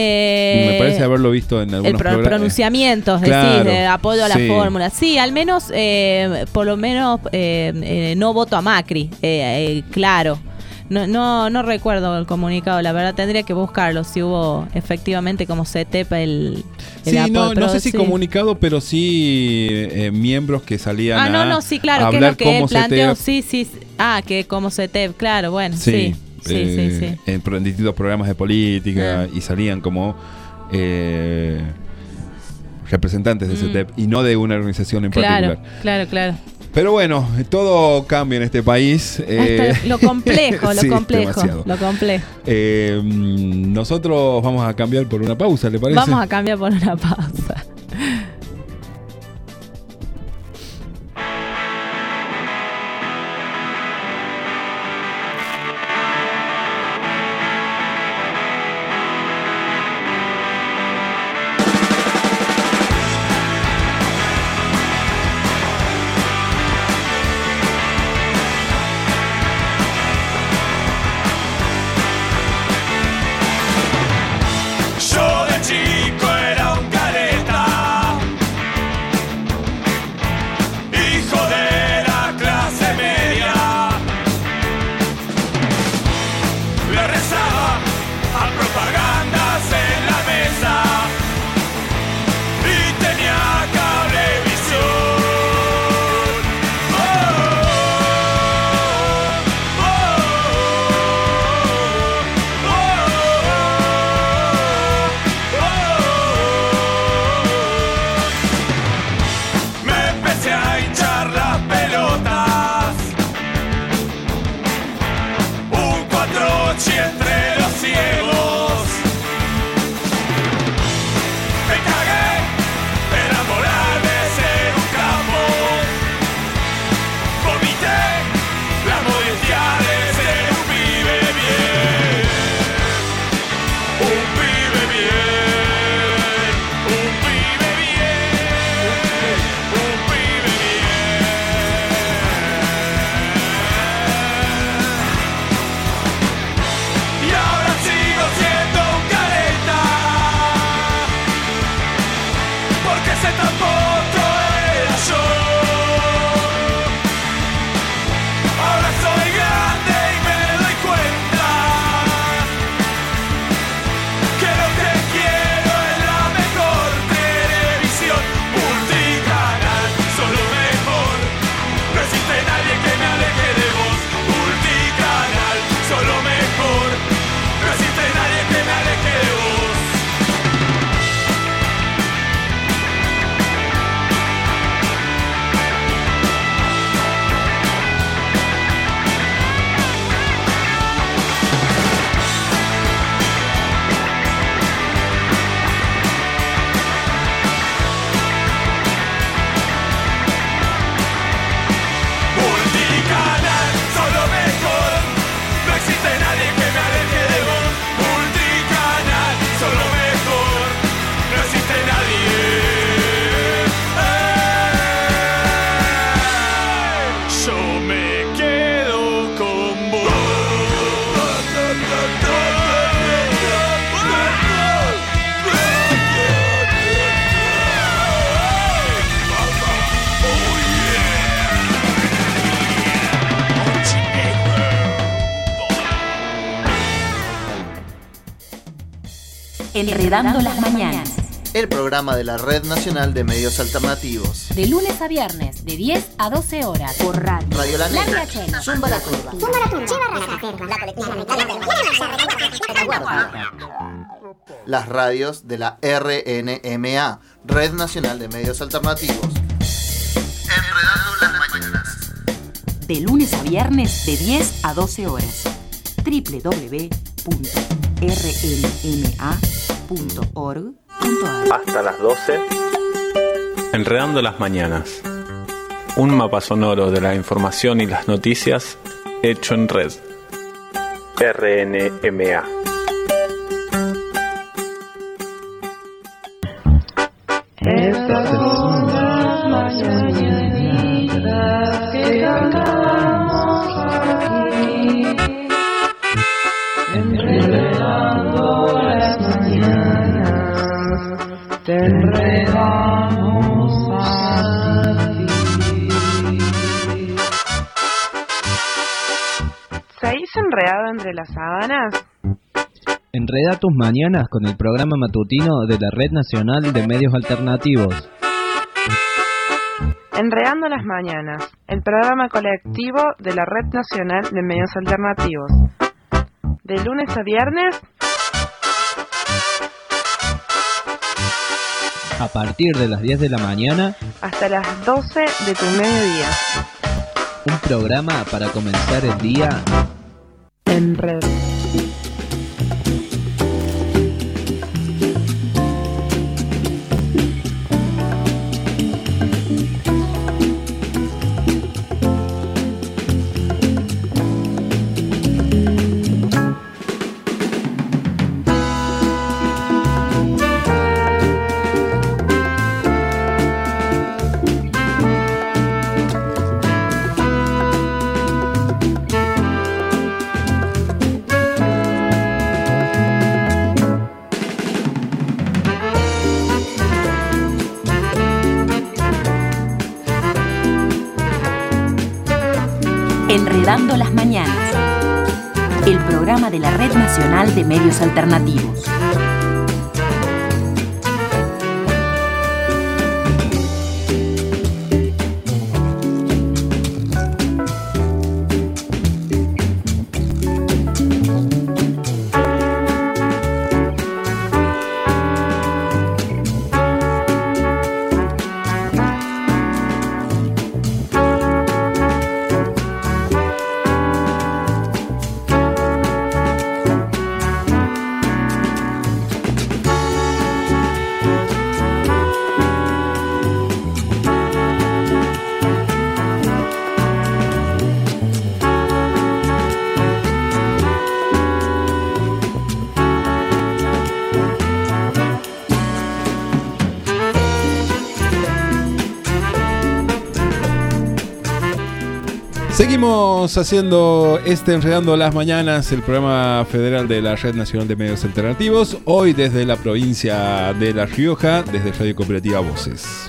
Eh, Me parece haberlo visto en el algunos pro- programas. pronunciamientos, decís, Claro, de apoyo a la sí. fórmula. Sí, al menos, eh, por lo menos, eh, eh, no voto a Macri, eh, eh, claro. No, no, no recuerdo el comunicado, la verdad tendría que buscarlo, si hubo efectivamente como CETEP el, el Sí, apoyo, no, no pero sé si sí. comunicado, pero sí eh, miembros que salían Ah, a, no, no, sí, claro, a que es hablar lo que él como planteó. CETEP. Sí, sí, sí. Ah, que como CETEP, claro, bueno, sí. Sí, Sí, eh, sí, sí. En, pro- en distintos programas de política, Ah. y salían como eh, representantes de Mm. CETEP y no de una organización en Claro, particular. claro, claro. Pero bueno, todo cambia en este país. eh, Hasta lo complejo, lo sí, complejo, demasiado. lo complejo. Eh, mm, nosotros vamos a cambiar por una pausa, ¿le parece? Vamos a cambiar por una pausa. Yo de chico era un careta, hijo de la clase media. Le rezaba a propagandas en la mesa y tenía cablevisión. Oh, oh, oh, me empecé a hinchar las pelotas, un cuatrochi entre los ciegos. Me cagué en la moral de ser un capo, vomité la modestia de ser un pibe bien, un pibe bien, un pibe bien, un pibe bien. Y ahora sigo siendo un careta, porque ese tampoco era yo. Ahora soy grande y me doy cuenta que lo que quiero es la mejor televisión multicanal, solo mejor. No existe nadie que me aleje de vos. Multicanal, solo mejor. No existe nadie que me aleje de vos. Enredando las mañanas. El programa de la Red Nacional de Medios Alternativos. De lunes a viernes, de diez a doce horas. Por radio. Radio La Negra. La Chela. Zumba la Turba. Zumba la Turba. Lleva la caterva. La colectiva. Las radios de la R N M A, Red Nacional de Medios Alternativos. Enredando las mañanas. De lunes a viernes, de diez a doce horas. doble u doble u doble u punto r n m a punto org punto a r. Hasta las doce. Enredando las mañanas. Un mapa sonoro de la información y las noticias hecho en red. R N M A. Estas son las mañanitas que cantamos aquí, enredando las mañanas, te enredamos a ti. ¿Seguís enredado entre las sábanas? Enreda tus mañanas con el programa matutino de la Red Nacional de Medios Alternativos. Enredando las mañanas, el programa colectivo de la Red Nacional de Medios Alternativos. De lunes a viernes, A partir de las diez de la mañana, hasta las doce de tu mediodía. un programa para comenzar el día en red. Enredando las mañanas, el programa de la Red Nacional de Medios Alternativos. Seguimos haciendo este Enredando las Mañanas, el programa federal de la Red Nacional de Medios Alternativos, hoy desde la provincia de La Rioja, desde Radio Cooperativa Voces.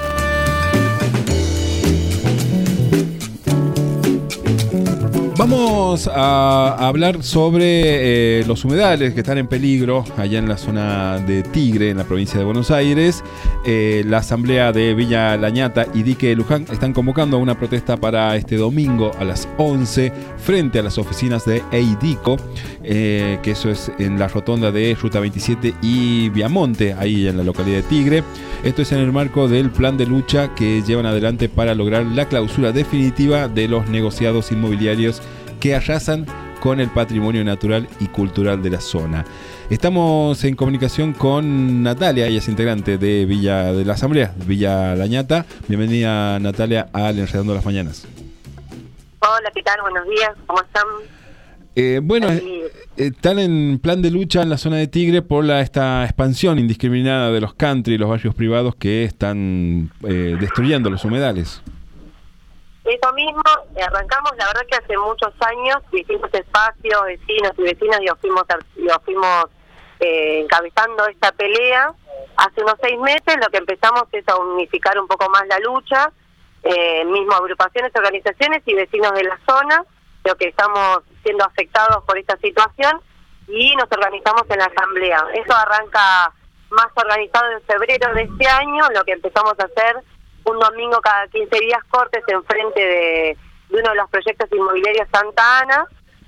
Vamos a hablar sobre eh, los humedales que están en peligro allá en la zona de Tigre, en la provincia de Buenos Aires. Eh, la asamblea de Villa Lañata y Dique de Luján están convocando a una protesta para este domingo a las once frente a las oficinas de EIDICO, eh, que eso es en la rotonda de Ruta veintisiete y Viamonte, ahí en la localidad de Tigre. Esto es en el marco del plan de lucha que llevan adelante para lograr la clausura definitiva de los negociados inmobiliarios que arrasan con el patrimonio natural y cultural de la zona. Estamos en comunicación con Natalia, ella es integrante de Villa de la Asamblea, Villa Lañata. Bienvenida, Natalia, al Enredando las Mañanas. Hola, ¿qué tal? Buenos días, ¿cómo están? Eh, bueno, eh, están en plan de lucha en la zona de Tigre por la, esta expansión indiscriminada de los country y los barrios privados que están eh, destruyendo los humedales. Eso mismo, arrancamos, la verdad que hace muchos años, distintos espacios, vecinos y vecinas, y fuimos, y fuimos eh, encabezando esta pelea. Hace unos seis meses lo que empezamos es a unificar un poco más la lucha, eh, mismo agrupaciones, organizaciones y vecinos de la zona, lo que estamos siendo afectados por esta situación, y nos organizamos en la asamblea. Eso arranca más organizado en febrero de este año, lo que empezamos a hacer un domingo cada quince días cortes enfrente de, de uno de los proyectos inmobiliarios Santa Ana,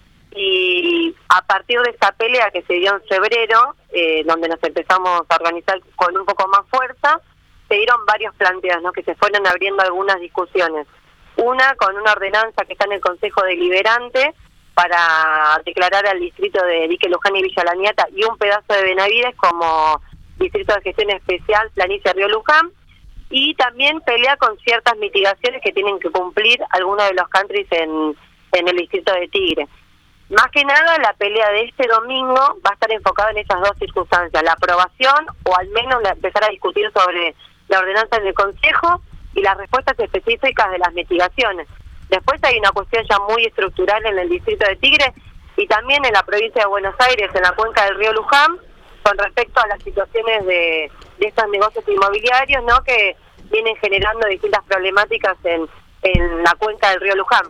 y a partir de esta pelea que se dio en febrero, eh, donde nos empezamos a organizar con un poco más fuerza, se dieron varios planteos, ¿no?, que se fueron abriendo algunas discusiones. Una con una ordenanza que está en el Consejo Deliberante para declarar al distrito de Dique Luján y Villa Laniata y un pedazo de Benavides como distrito de gestión especial Planicie Río Luján, y también pelea con ciertas mitigaciones que tienen que cumplir algunos de los countries en, en el distrito de Tigre. Más que nada, la pelea de este domingo va a estar enfocada en esas dos circunstancias, la aprobación o al menos la, empezar a discutir sobre la ordenanza en el Consejo y las respuestas específicas de las mitigaciones. Después hay una cuestión ya muy estructural en el distrito de Tigre y también en la provincia de Buenos Aires, en la cuenca del río Luján, con respecto a las situaciones de, de estos negocios inmobiliarios, ¿no?, que vienen generando distintas problemáticas en, en la cuenca del río Luján.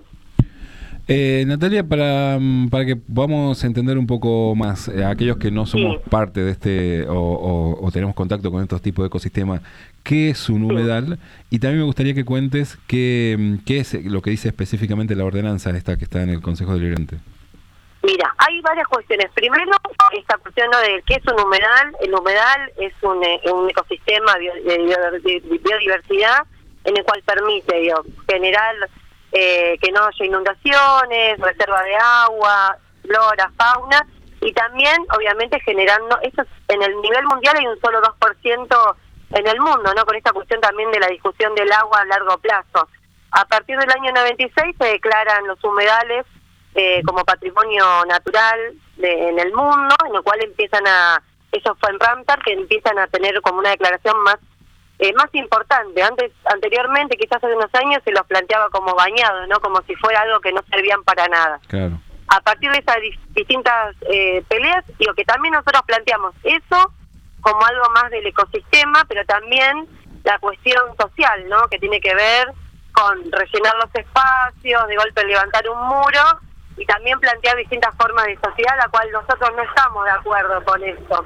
Eh, Natalia, para, para que podamos entender un poco más, eh, aquellos que no somos sí. parte de este o, o, o tenemos contacto con estos tipos de ecosistemas, ¿qué es un humedal? Sí. Y también me gustaría que cuentes qué, qué es lo que dice específicamente la ordenanza esta que está en el Consejo Deliberante. Mira, hay varias cuestiones. Primero, esta cuestión, ¿no?, de qué es un humedal. El humedal es un, un ecosistema de biodiversidad en el cual permite, digo, generar eh, que no haya inundaciones, reserva de agua, flora, fauna, y también, obviamente, generando, esto es, en el nivel mundial hay un solo dos por ciento en el mundo, ¿no?, con esta cuestión también de la discusión del agua a largo plazo. A partir del año noventa y seis se declaran los humedales Eh, como patrimonio natural de, en el mundo, en lo cual empiezan a, eso fue en Ramsar, que empiezan a tener como una declaración más eh, más importante. Antes, anteriormente, quizás hace unos años, se los planteaba como bañados, ¿no?, como si fuera algo que no servían para nada. Claro. A partir de esas dis- distintas eh, peleas, digo que también nosotros planteamos eso como algo más del ecosistema, pero también la cuestión social, ¿no?, que tiene que ver con rellenar los espacios, de golpe levantar un muro, y también plantear distintas formas de sociedad, la cual nosotros no estamos de acuerdo con esto.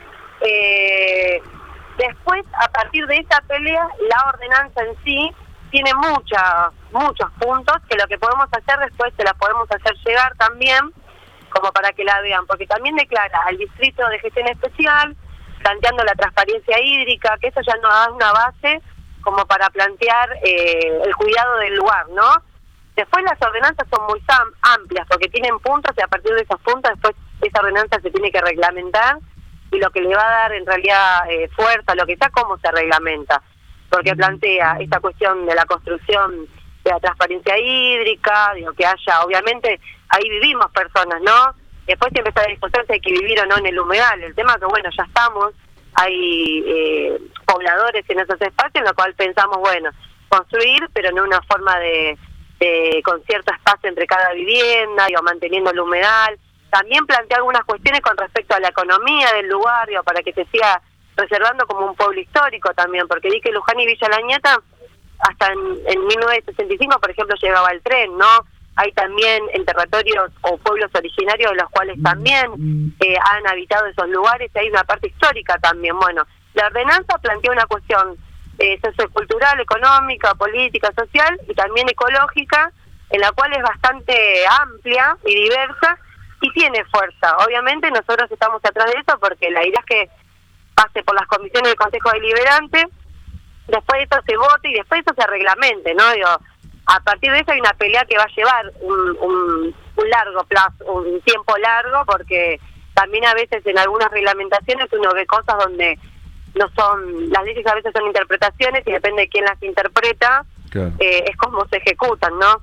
Eh, después, a partir de esa pelea, la ordenanza en sí tiene mucha, muchos puntos que lo que podemos hacer después se la podemos hacer llegar también, como para que la vean, porque también declara al distrito de gestión especial, planteando la transparencia hídrica, que eso ya nos da una base como para plantear eh, el cuidado del lugar, ¿no? Después las ordenanzas son muy amplias porque tienen puntos y a partir de esos puntos después esa ordenanza se tiene que reglamentar y lo que le va a dar en realidad eh, fuerza, lo que sea, cómo se reglamenta. Porque plantea esta cuestión de la construcción de la transparencia hídrica, digo, que haya, obviamente, ahí vivimos personas, ¿no? Después se empieza a discutir si hay que vivir o no en el humedal. El tema que, bueno, ya estamos, hay eh, pobladores en esos espacios en lo cual pensamos, bueno, construir, pero no una forma de... Eh, con cierto espacio entre cada vivienda, digo, manteniendo el humedal. También plantea algunas cuestiones con respecto a la economía del lugar, digo, para que se siga reservando como un pueblo histórico también, porque Dique Luján y Villa Laniata, hasta en, en mil novecientos sesenta y cinco, por ejemplo, llegaba el tren, ¿no? Hay también en territorios o pueblos originarios de los cuales también eh, han habitado esos lugares, y hay una parte histórica también. Bueno, la ordenanza plantea una cuestión Eh, sociocultural, económica, política, social y también ecológica, en la cual es bastante amplia y diversa y tiene fuerza. Obviamente nosotros estamos atrás de eso porque la idea es que pase por las comisiones del Consejo Deliberante, después de eso se vote y después de eso se reglamente, ¿no? Digo, a partir de eso hay una pelea que va a llevar un, un, un largo plazo, un tiempo largo, porque también a veces en algunas reglamentaciones uno ve cosas donde no son, las leyes a veces son interpretaciones y depende de quién las interpreta, claro. eh, es como se ejecutan, ¿no?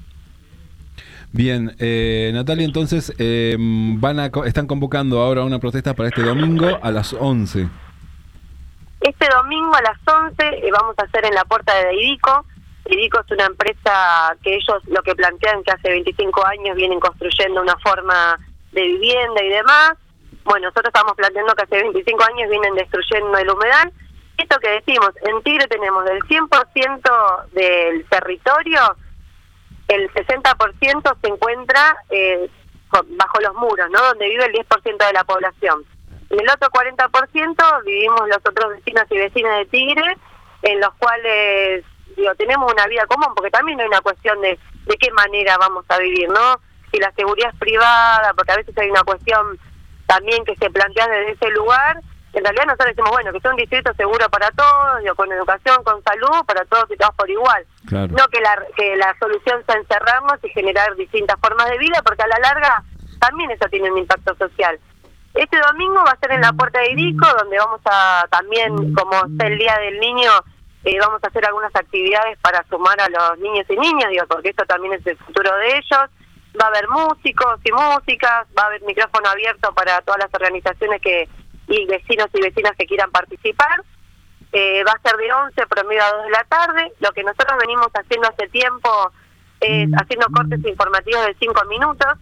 Bien, eh, Natalia, entonces eh, van a están convocando ahora una protesta para este domingo a las once. Este domingo a las once eh, vamos a hacer en la puerta de Idico. Idico es una empresa que ellos lo que plantean que hace veinticinco años vienen construyendo una forma de vivienda y demás. Bueno, nosotros estamos planteando que hace veinticinco años vienen destruyendo el humedal. Esto que decimos, en Tigre tenemos del cien por ciento del territorio, el sesenta por ciento se encuentra eh, bajo los muros, ¿no? Donde vive el diez por ciento de la población. En el otro cuarenta por ciento vivimos los otros vecinos y vecinas de Tigre, en los cuales, digo, tenemos una vida común, porque también hay una cuestión de de qué manera vamos a vivir, ¿no? Si la seguridad es privada, porque a veces hay una cuestión también que se plantea desde ese lugar. En realidad nosotros decimos, bueno, que sea un distrito seguro para todos, digo, con educación, con salud, para todos y todas por igual. Claro. No que la que la solución sea encerrarnos y generar distintas formas de vida, porque a la larga también eso tiene un impacto social. Este domingo va a ser en la Puerta de Irico, donde vamos a también, como es el Día del Niño, eh, vamos a hacer algunas actividades para sumar a los niños y niñas, digo, porque esto también es el futuro de ellos. Va a haber músicos y músicas, va a haber micrófono abierto para todas las organizaciones que y vecinos y vecinas que quieran participar. Eh, va a ser de once promedio a dos de la tarde. Lo que nosotros venimos haciendo hace tiempo es haciendo cortes informativos de cinco minutos.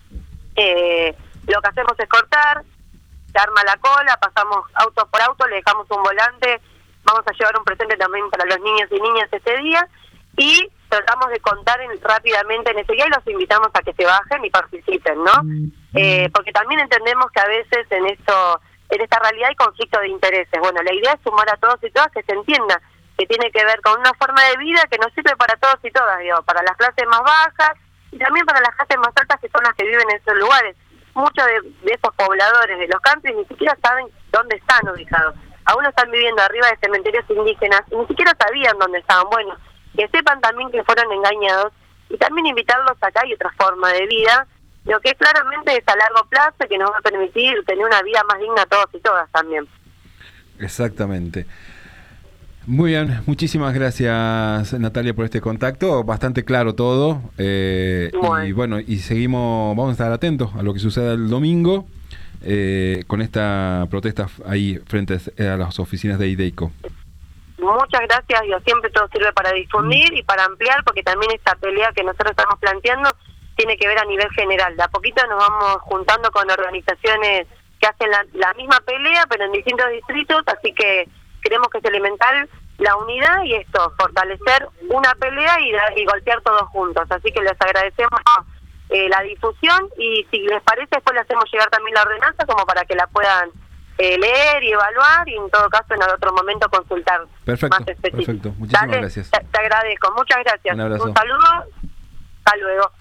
Eh, lo que hacemos es cortar, se arma la cola, pasamos auto por auto, le dejamos un volante, vamos a llevar un presente también para los niños y niñas ese día, y tratamos de contar en, rápidamente en ese día y los invitamos a que se bajen y participen, ¿no? Eh, porque también entendemos que a veces en esto, en esta realidad hay conflicto de intereses. Bueno, la idea es sumar a todos y todas, que se entienda que tiene que ver con una forma de vida que nos sirve para todos y todas, digo, para las clases más bajas y también para las clases más altas, que son las que viven en esos lugares. Muchos de, de esos pobladores de los countries ni siquiera saben dónde están ubicados. Algunos están viviendo arriba de cementerios indígenas y ni siquiera sabían dónde estaban. Bueno, que sepan también que fueron engañados, y también invitarlos acá. Hay otra forma de vida, lo que claramente es a largo plazo, que nos va a permitir tener una vida más digna a todos y todas también. Exactamente. Muy bien, muchísimas gracias, Natalia, por este contacto, bastante claro todo, eh, bueno. y bueno, y seguimos, vamos a estar atentos a lo que suceda el domingo eh, con esta protesta ahí frente a las oficinas de IDEICO. Muchas gracias, yo siempre todo sirve para difundir y para ampliar, porque también esta pelea que nosotros estamos planteando tiene que ver a nivel general. De a poquito nos vamos juntando con organizaciones que hacen la, la misma pelea, pero en distintos distritos, así que creemos que es elemental la unidad y esto, fortalecer una pelea y, y golpear todos juntos. Así que les agradecemos eh, la difusión, y si les parece después le hacemos llegar también la ordenanza como para que la puedan eh, leer y evaluar, y en todo caso en otro momento consultar. Perfecto, más específico. perfecto. Muchísimas Dale, gracias. Te, te agradezco, muchas gracias. Un abrazo. Un saludo, hasta luego.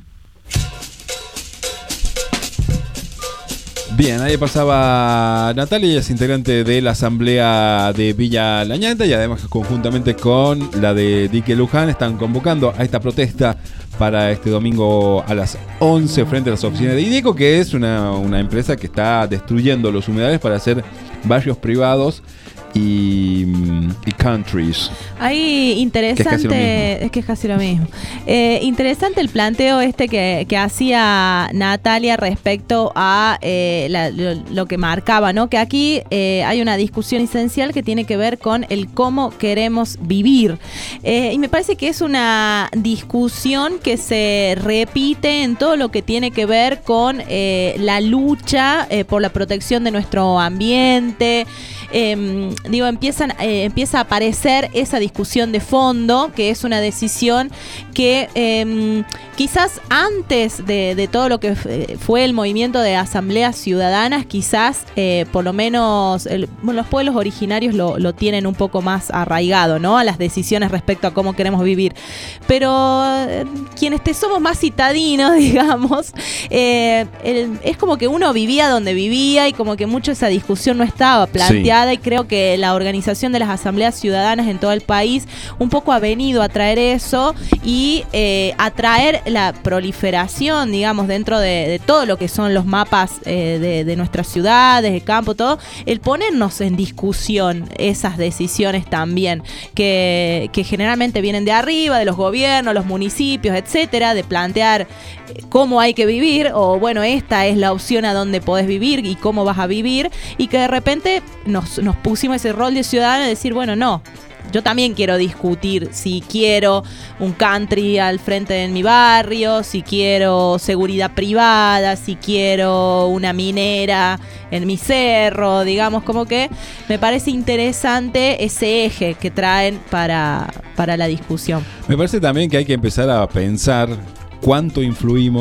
Bien, ahí pasaba Natalia, ella es integrante de la asamblea de Villa La Ñata, y además conjuntamente con la de Dique Luján están convocando a esta protesta para este domingo a las once frente a las oficinas de IDEICO, que es una, una empresa que está destruyendo los humedales para hacer barrios privados y, y countries. Ahí interesante, es que es casi lo mismo. Eh, interesante el planteo este que, que hacía Natalia respecto a eh, la, lo, lo que marcaba, ¿no? Que aquí eh, hay una discusión esencial que tiene que ver con el cómo queremos vivir. Eh, y me parece que es una discusión que se repite en todo lo que tiene que ver con eh, la lucha eh, por la protección de nuestro ambiente. Eh, digo, empiezan, eh, empieza a aparecer esa discusión de fondo, que es una decisión que eh, quizás antes de, de todo lo que fue el movimiento de asambleas ciudadanas, quizás eh, por lo menos el, bueno, los pueblos originarios lo, lo tienen un poco más arraigado, ¿no? A las decisiones respecto a cómo queremos vivir. Pero eh, quienes te somos más citadinos, digamos, eh, el, es como que uno vivía donde vivía y como que mucho esa discusión no estaba planteada. Sí. Y creo que la organización de las asambleas ciudadanas en todo el país un poco ha venido a traer eso y eh, a traer la proliferación, digamos, dentro de, de todo lo que son los mapas eh, de, de nuestras ciudades, de campo, todo, el ponernos en discusión esas decisiones también, que, que generalmente vienen de arriba, de los gobiernos, los municipios, etcétera, de plantear cómo hay que vivir, o bueno, esta es la opción a donde podés vivir y cómo vas a vivir, y que de repente nos, nos pusimos ese rol de ciudadano de decir, bueno, no, yo también quiero discutir si quiero un country al frente de mi barrio, si quiero seguridad privada, si quiero una minera en mi cerro, digamos, como que me parece interesante ese eje que traen para, para la discusión. Me parece también que hay que empezar a pensar cuánto influimos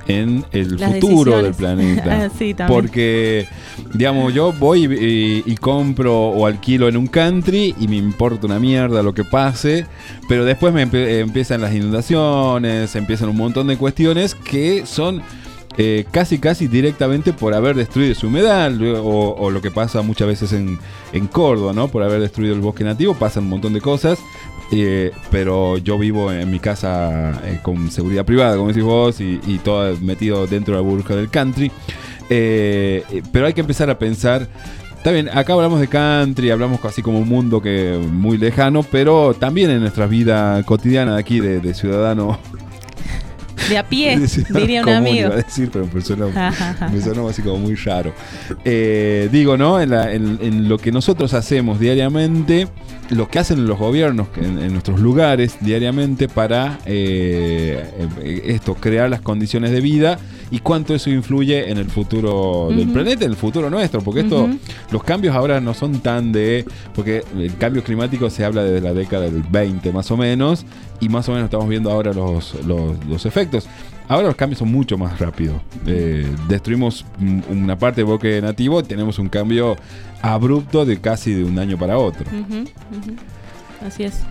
en el Las futuro decisiones. del planeta. Sí, también. Porque, digamos, yo voy y, y compro o alquilo en un country y me importa una mierda lo que pase, pero después me empe- empiezan las inundaciones, empiezan un montón de cuestiones que son eh, casi casi directamente por haber destruido ese humedal, o, o lo que pasa muchas veces en, en Córdoba, ¿no? Por haber destruido el bosque nativo, pasan un montón de cosas. Eh, pero yo vivo en mi casa eh, con seguridad privada, como decís vos, y, y todo metido dentro de la burbuja del country. Eh, eh, pero hay que empezar a pensar. Está bien, acá hablamos de country, hablamos casi como un mundo que muy lejano, pero también en nuestra vida cotidiana de aquí, de, de ciudadano. De a pie, de ciudadano diría un común, amigo. iba a decir, pero me sonó, me sonó así como muy raro. Eh, digo, ¿no? En, la, en, en lo que nosotros hacemos diariamente, lo que hacen los gobiernos en, en nuestros lugares diariamente para eh, esto, crear las condiciones de vida y cuánto eso influye en el futuro del Ujú. planeta, en el futuro nuestro, porque esto, Ujú. los cambios ahora no son tan de, porque el cambio climático se habla desde la década del veinte más o menos, y más o menos estamos viendo ahora los, los, los efectos. Ahora los cambios son mucho más rápidos. Eh, destruimos mm, una parte del bosque nativo y tenemos un cambio abrupto de casi de un año para otro. Ujú, ujú. Así es.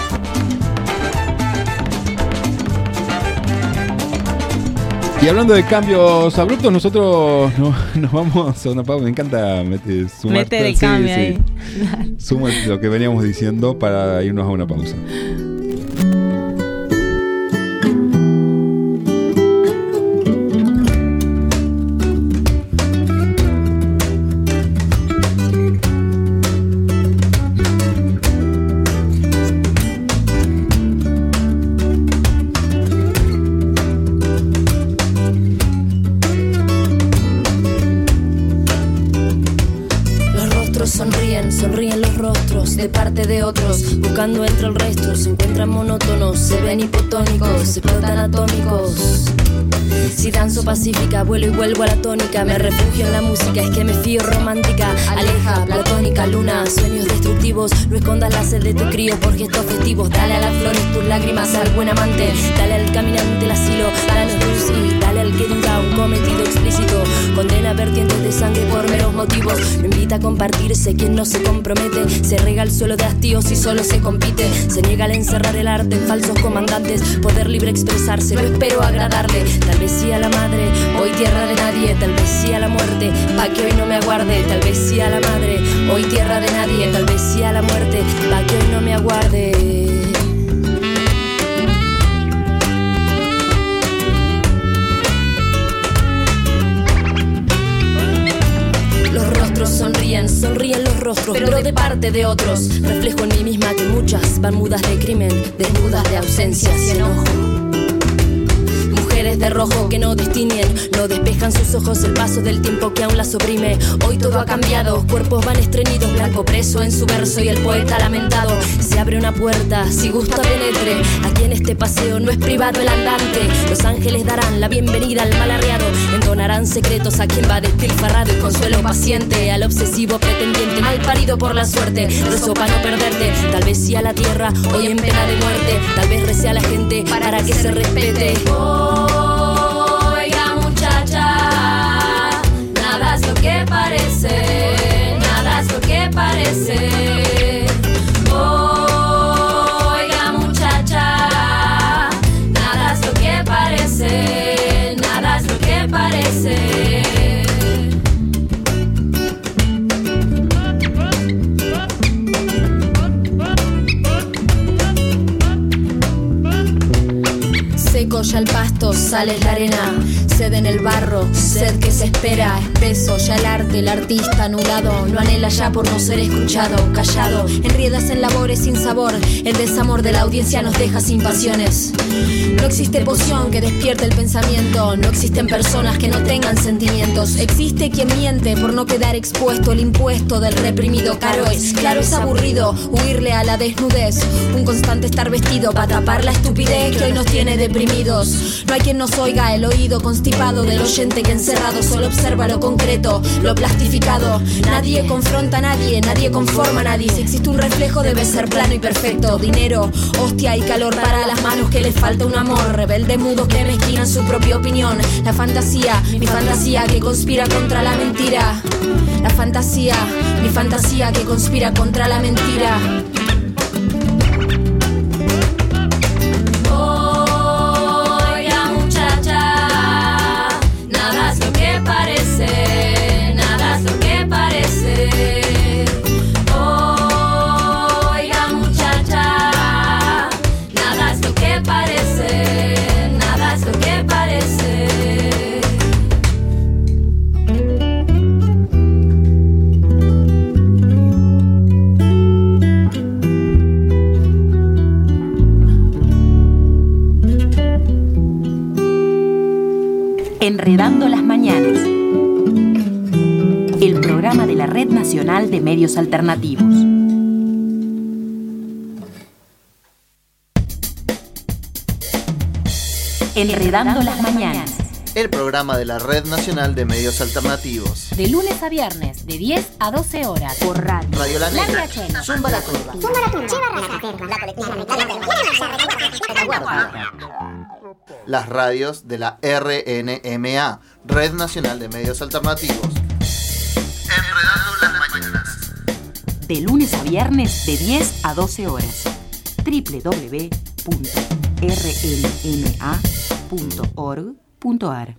Y hablando de cambios abruptos, nosotros no, nos vamos a una pausa. Me encanta meter, sumar, Meter el sí, cambio sí. ahí. Suma lo que veníamos diciendo para irnos a una pausa. Los rostros sonríen, sonríen los rostros de parte de otros, buscando entre el resto, se encuentran monótonos, se ven hipotónicos, se explotan atómicos. Si danzo pacífica, vuelo y vuelvo a la tónica, me refugio en la música, es que me fío romántica, aleja, platónica, luna, sueños destructivos, no escondas la sed de tu crío por gestos festivos, dale a las flores tus lágrimas al buen amante, dale al caminante el asilo, danos luz y dale al que duda un cometido explícito, condena vertientes de sangre por meros motivos, no invita a compartirse quien no se compromete, se rega el suelo de hastíos y solo se compite, se niega al encerrar el arte en falsos comandantes, poder libre expresarse, no espero agradarle, tal vez sí a la madre, hoy tierra de nadie, tal vez sí a la muerte, pa' que hoy no me aguarde, tal vez sí a la madre, hoy tierra de nadie, tal vez sí a la muerte, pa' que hoy no me aguarde. Los rostros sonríen, sonríen los rostros, pero de parte de otros. Reflejo en mí misma que muchas van mudas de crimen, desnudas de ausencias y enojo. Mujeres de rojo que no distinguen, no despejan sus ojos el paso del tiempo que aún las oprime. Hoy todo ha cambiado, cuerpos van estreñidos, blanco preso en su verso y el poeta lamentado. Se abre una puerta, si gusta penetre, aquí en este paseo no es privado el andante. Los ángeles darán la bienvenida al mal arreado, entonarán secretos a quien va despilfarrado y consuelo paciente al obsesivo pretendiente, mal parido por la suerte, rezo para no perderte, tal vez sí a la tierra, hoy en pena de muerte, tal vez recé a la gente para que se respete. Oiga muchacha, nada es lo que parece, nada es lo que parece. Oiga muchacha, nada es lo que parece, nada es lo que parece. Seco ya el pasto, sale la arena, sed en el barro, sed que se espera, espeso ya el arte, el artista anulado, no anhela ya por no ser escuchado, callado, enriedas en labores sin sabor, el desamor de la audiencia nos deja sin pasiones. No existe poción que despierte el pensamiento, no existen personas que no tengan sentimientos, existe quien miente por no quedar expuesto, el impuesto del reprimido caro es, claro es aburrido, huirle a la desnudez, un constante estar vestido para tapar la estupidez que hoy nos tiene deprimidos. oídos. No hay quien nos oiga, el oído constipado del oyente que encerrado solo observa lo concreto, lo plastificado. Nadie confronta a nadie, nadie conforma a nadie. Si existe un reflejo debe ser plano y perfecto. Dinero, hostia y calor para las manos que les falta un amor. Rebelde mudos que mezquinan su propia opinión. La fantasía, mi fantasía que conspira contra la mentira. La fantasía, mi fantasía que conspira contra la mentira. Oiga muchacha, nada es lo que parece, nada es lo que parece. Oiga muchacha, nada es lo que parece, nada es lo que parece. Enredando las Mañanas, el programa de la Red Nacional de Medios Alternativos. Enredando las Mañanas, el programa de la Red Nacional de Medios Alternativos. De lunes a viernes, de diez a doce horas, por radio. Radio La Negra, La Chena, Zumba la Turba, Zumba la Turba, Chiva Raza, la colectiva, las radios de la R N M A, Red Nacional de Medios Alternativos. Enredando las Mañanas. De lunes a viernes, de diez a doce horas. doble u doble u doble u punto r n m a punto org punto a r.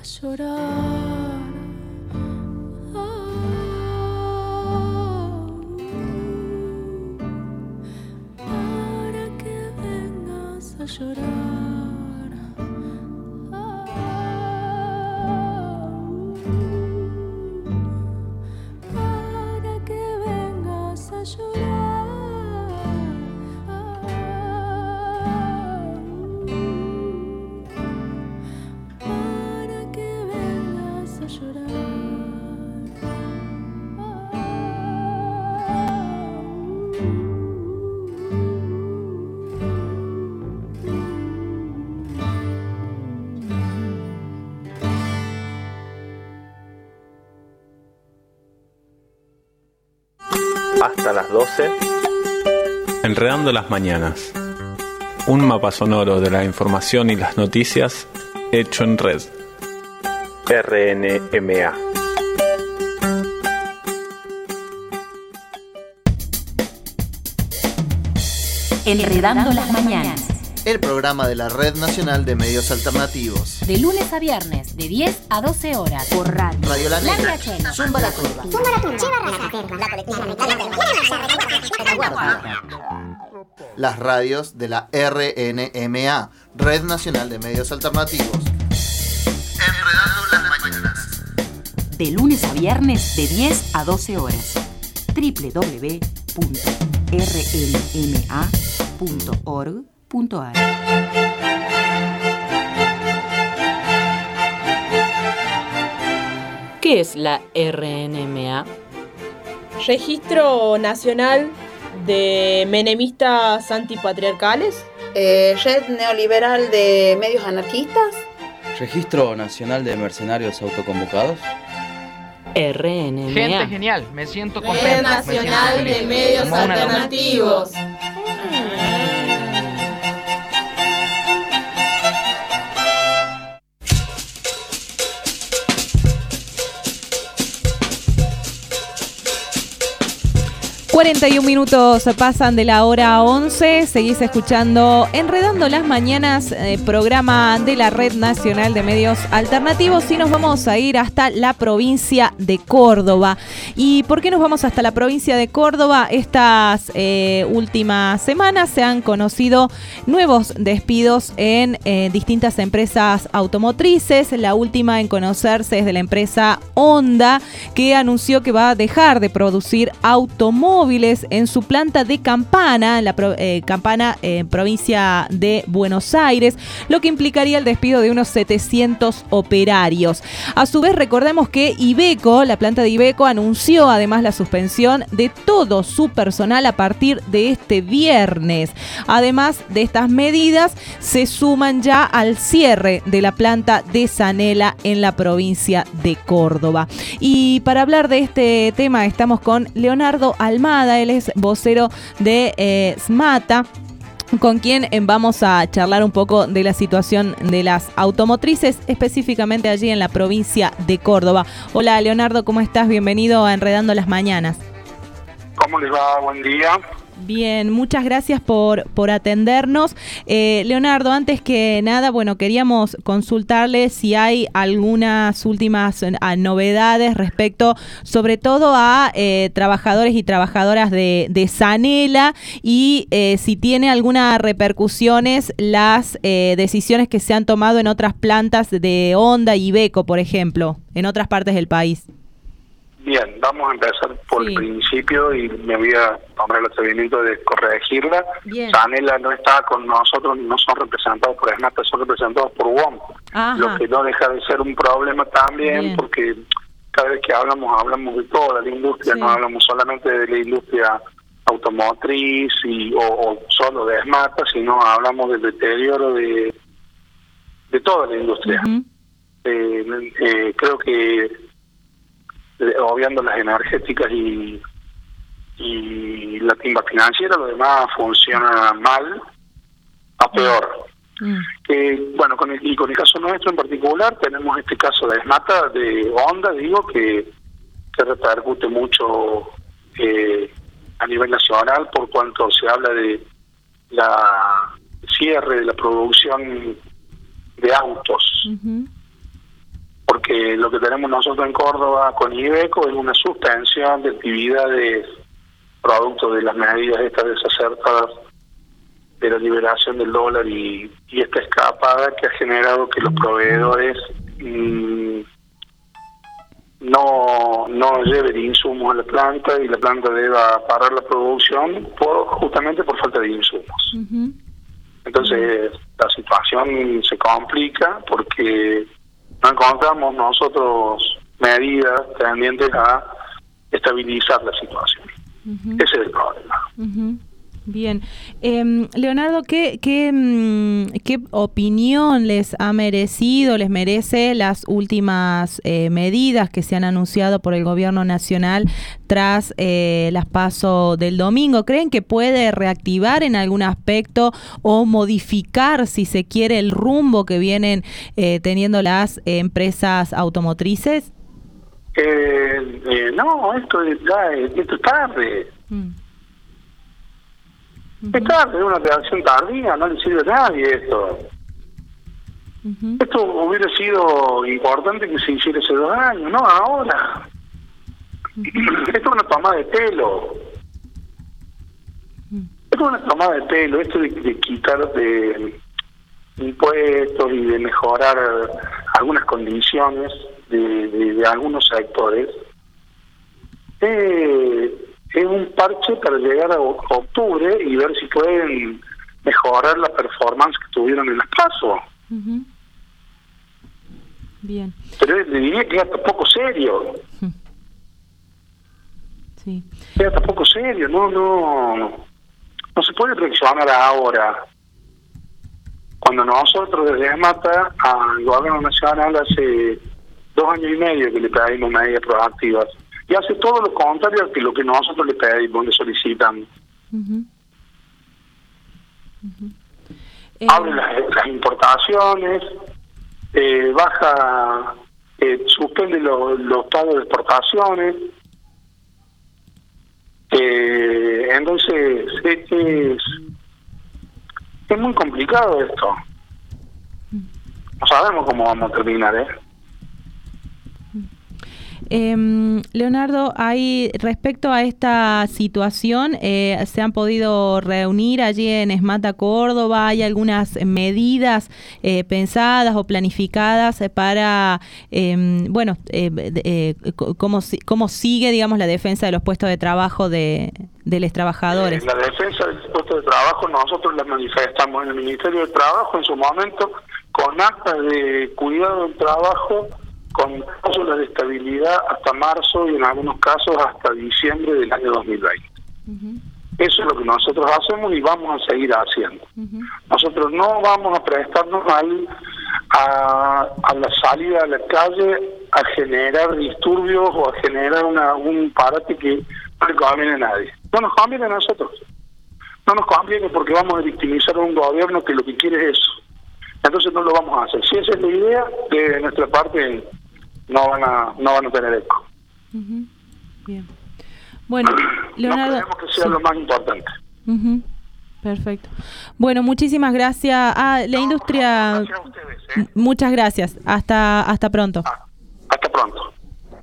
a llorar. Para que vengas a llorar. Para que vengas a llorar. Para que vengas a llorar. Hasta las doce, Enredando las Mañanas. Un mapa sonoro de la información y las noticias hecho en red. R N M A. Enredando las Mañanas. El programa de la Red Nacional de Medios Alternativos. De lunes a viernes, de diez a doce horas, por radio. Radio La Negra, Chena, Zumba la Turba, Zumba la Turba, Lleva Razaterra, la colectiva. las radios de la R N M A, Red Nacional de Medios Alternativos. Enredando las Mañanas. De lunes a viernes, de diez a doce horas. doble u doble u doble u punto r n m a punto org punto a r. ¿Qué es la R N M A? Registro Nacional de Menemistas Antipatriarcales. Eh, Red Neoliberal de Medios Anarquistas. Registro Nacional de Mercenarios Autoconvocados. R N M A. Gente genial, me siento contento. Red Nacional de Medios Alternativos. cuarenta y un minutos pasan de la hora once, seguís escuchando Enredando las Mañanas, eh, programa de la Red Nacional de Medios Alternativos, y nos vamos a ir hasta la provincia de Córdoba. ¿Y por qué nos vamos hasta la provincia de Córdoba? Estas eh, últimas semanas se han conocido nuevos despidos en eh, distintas empresas automotrices. La última en conocerse es de la empresa Honda, que anunció que va a dejar de producir automóviles en su planta de Campana, en la pro, eh, Campana, eh, provincia de Buenos Aires, lo que implicaría el despido de unos setecientos operarios. A su vez, recordemos que Iveco, la planta de Iveco, anunció además la suspensión de todo su personal a partir de este viernes. Además de estas medidas, se suman ya al cierre de la planta de Zanela en la provincia de Córdoba. Y para hablar de este tema estamos con Leonardo Almada. Él es vocero de eh, SMATA, con quien vamos a charlar un poco de la situación de las automotrices, específicamente allí en la provincia de Córdoba. Hola Leonardo, ¿cómo estás? Bienvenido a Enredando las Mañanas. ¿Cómo les va? Buen día. Bien, muchas gracias por, por atendernos. Eh, Leonardo, antes que nada, bueno, queríamos consultarle si hay algunas últimas eh, novedades respecto, sobre todo a eh, trabajadores y trabajadoras de, de Zanela, y eh, si tiene alguna repercusiones las eh, decisiones que se han tomado en otras plantas de Honda y Iveco, por ejemplo, en otras partes del país. Bien, vamos a empezar por Sí. el principio y me voy a tomar el atrevimiento de corregirla. Bien. Zanela no está con nosotros, no son representados por SMATA, son representados por U O M. Ajá. Lo que no deja de ser un problema también, Bien. porque cada vez que hablamos, hablamos de toda la industria, Sí. no hablamos solamente de la industria automotriz y o, o solo de SMATA, sino hablamos del deterioro de, de toda la industria. Uh-huh. Eh, eh, creo que eh, obviando las energéticas y y la timba financiera, lo demás funciona mal a peor. Mm. Que bueno, con el, y con el caso nuestro en particular tenemos este caso de SMATA, de Honda, digo, que, que repercute mucho eh, a nivel nacional, por cuanto se habla de la cierre de la producción de autos. Uh-huh. Eh, lo que tenemos nosotros en Córdoba con Iveco es una suspensión de actividades producto de las medidas estas desacertadas de la liberación del dólar y, y esta escapada que ha generado que los proveedores mmm, no no lleven insumos a la planta y la planta deba parar la producción por, justamente por falta de insumos. Uh-huh. Entonces la situación se complica porque no encontramos nosotros medidas tendientes a estabilizar la situación. Uh-huh. Ese es el problema. Uh-huh. Bien. Eh, Leonardo, ¿qué, qué, ¿qué opinión les ha merecido, les merece las últimas eh, medidas que se han anunciado por el gobierno nacional tras eh, las PASO del domingo? ¿Creen que puede reactivar en algún aspecto o modificar, si se quiere, el rumbo que vienen eh, teniendo las eh, empresas automotrices? Eh, eh, no, esto, ya, esto es tarde. Mm. Uh-huh. Es tarde, es una reacción tardía, no le sirve a nadie esto. Uh-huh. Esto hubiera sido importante que se hiciera hace dos años, no ahora. Uh-huh. Esto es una tomada de pelo. Uh-huh. Esto es una tomada de pelo, esto de, de quitar de impuestos y de mejorar algunas condiciones de, de, de algunos sectores. Eh, es un parche para llegar a octubre y ver si pueden mejorar la performance que tuvieron en las PASO. Uh-huh. Bien. Pero le diría que es tampoco serio. Uh-huh. Sí. Es tampoco serio, no, no, no se puede reaccionar ahora. Cuando nosotros desde ESMATA al gobierno nacional hace dos años y medio que le pedimos medidas proactivas. Y hace todo lo contrario que lo que nosotros le pedimos, le solicitamos. Uh-huh. Uh-huh. Eh... Abre las, las importaciones, eh, baja, eh, suspende lo, los pagos de exportaciones. Eh, entonces, es, es, es muy complicado esto. No sabemos cómo vamos a terminar, ¿eh? Eh, Leonardo, hay respecto a esta situación, eh, ¿se han podido reunir allí en ESMATA Córdoba? ¿Hay algunas medidas eh, pensadas o planificadas para, eh, bueno, eh, eh, cómo, cómo sigue, digamos, la defensa de los puestos de trabajo de, de los trabajadores? Eh, la defensa de los puestos de trabajo nosotros la manifestamos en el Ministerio de Trabajo en su momento con actas de cuidado del trabajo, con cláusulas de estabilidad hasta marzo y en algunos casos hasta diciembre del año dos mil veinte. Uh-huh. Eso es lo que nosotros hacemos y vamos a seguir haciendo. Uh-huh. Nosotros no vamos a prestarnos al, a, a la salida a la calle a generar disturbios o a generar una, un parate que no le conviene a nadie. No nos conviene a nosotros. No nos conviene porque vamos a victimizar a un gobierno que lo que quiere es eso. Entonces no lo vamos a hacer. Si esa es la idea, de nuestra parte no van a no van a tener eco. Uh-huh. Bien. Bueno, Leonardo, no creemos que sea sí. lo más importante. Uh-huh. Perfecto. Bueno, muchísimas gracias a la no, industria. Gracias a ustedes, ¿eh? Muchas gracias. Hasta hasta pronto. Ah, hasta pronto.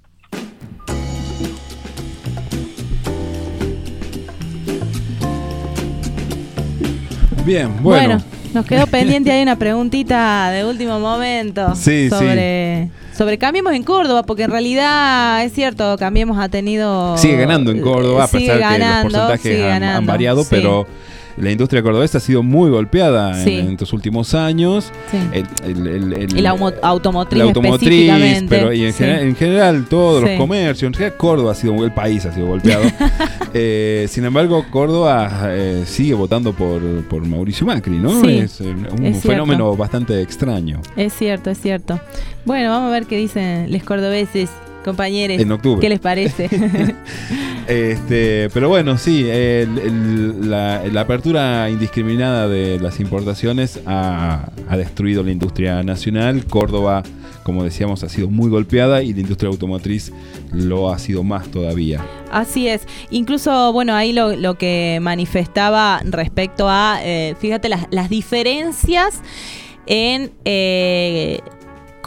Bien, bueno. Bueno, nos quedó pendiente ahí una preguntita de último momento sí, sobre, sí. sobre Cambiemos en Córdoba, porque en realidad es cierto, Cambiemos ha tenido... Sigue ganando en Córdoba, a pesar ganando, que los porcentajes han, ganando, han variado, sí. pero la industria cordobesa ha sido muy golpeada sí. en, en estos últimos años. Sí. El, el, el, el, y la automotriz, la automotriz específicamente. Pero y en, sí. general, en general todos sí. los comercios, en general Córdoba ha sido, el país ha sido golpeado. eh, sin embargo, Córdoba eh, sigue votando por, por Mauricio Macri, ¿no? Sí, es eh, un es fenómeno cierto. bastante extraño. Es cierto, es cierto. Bueno, vamos a ver qué dicen los cordobeses, compañeros. En octubre. ¿Qué les parece? Este, pero bueno, sí, el, el, la, la apertura indiscriminada de las importaciones ha, ha destruido la industria nacional. Córdoba, como decíamos, ha sido muy golpeada y la industria automotriz lo ha sido más todavía. Así es. Incluso, bueno, ahí lo, lo que manifestaba respecto a, eh, fíjate, las, las diferencias en... Eh,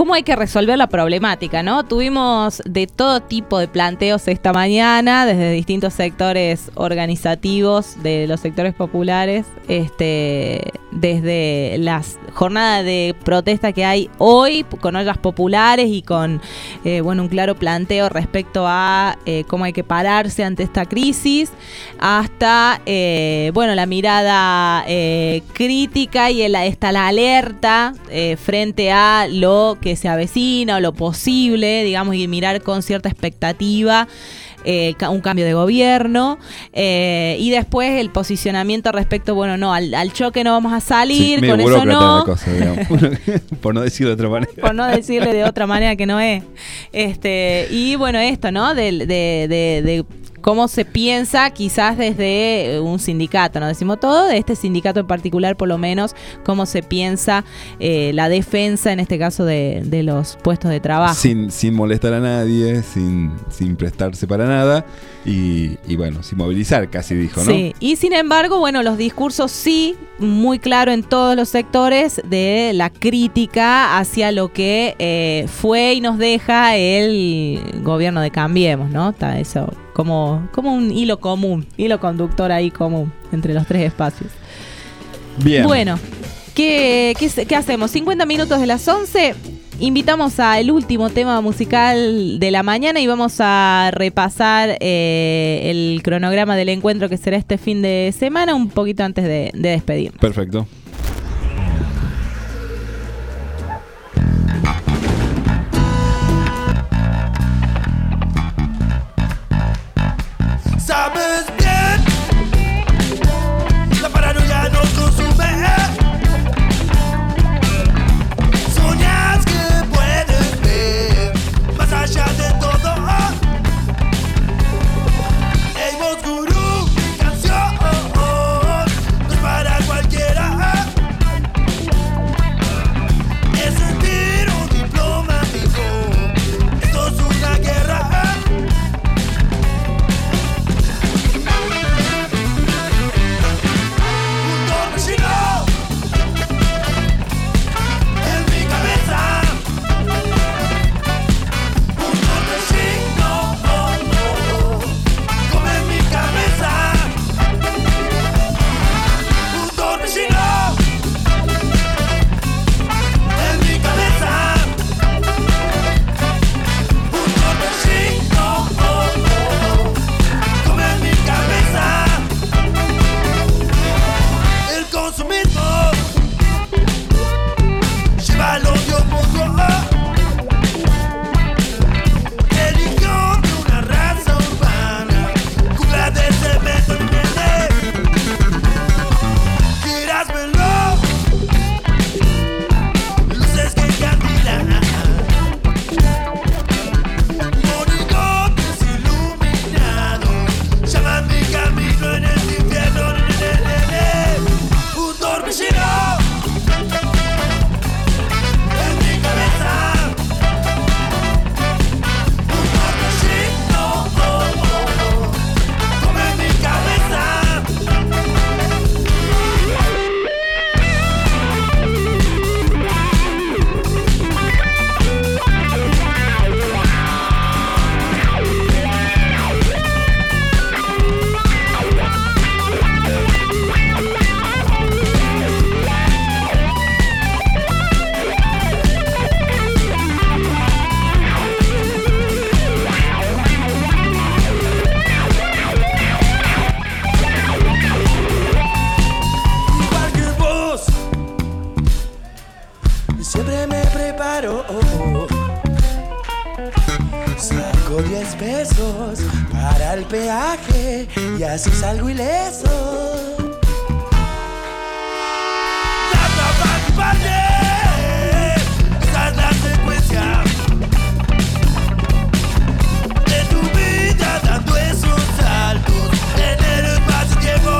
cómo hay que resolver la problemática, ¿no? Tuvimos de todo tipo de planteos esta mañana, desde distintos sectores organizativos de los sectores populares, este, desde las jornadas de protesta que hay hoy, con ollas populares y con eh, bueno, un claro planteo respecto a eh, cómo hay que pararse ante esta crisis, hasta eh, bueno, la mirada eh, crítica y el, está la alerta eh, frente a lo que se avecina o lo posible, digamos, y mirar con cierta expectativa eh, un cambio de gobierno, eh, y después el posicionamiento respecto, bueno, no, al, al choque no vamos a salir, sí, con eso no. La cosa, por no decirlo de otra manera. Por no decirle de otra manera que no es. Este, y bueno, esto, ¿no? De, de, de, de cómo se piensa quizás desde un sindicato, no decimos todo, de este sindicato en particular por lo menos, cómo se piensa eh, la defensa en este caso de, de los puestos de trabajo. Sin, sin molestar a nadie, sin, sin prestarse para nada y, y bueno, sin movilizar casi dijo, ¿no? Sí, y sin embargo, bueno, los discursos sí, muy claro en todos los sectores de la crítica hacia lo que eh, fue y nos deja el gobierno de Cambiemos, ¿no? Está eso como, como un hilo común, hilo conductor ahí común entre los tres espacios. Bien. Bueno, ¿qué, qué, qué hacemos? cincuenta minutos de las once. Invitamos al último tema musical de la mañana y vamos a repasar eh, el cronograma del encuentro que será este fin de semana un poquito antes de, de despedirnos. Perfecto. Sabes bien, la paranoia nos consume. Soñas que puedes ver más allá de todo. Hey, voz gurú, canción, no es para cualquiera. Es un tiro diplomático, esto es una guerra. Y así salgo ileso. Esa es la secuencia de tu vida, dando esos saltos en el espacio-tiempo.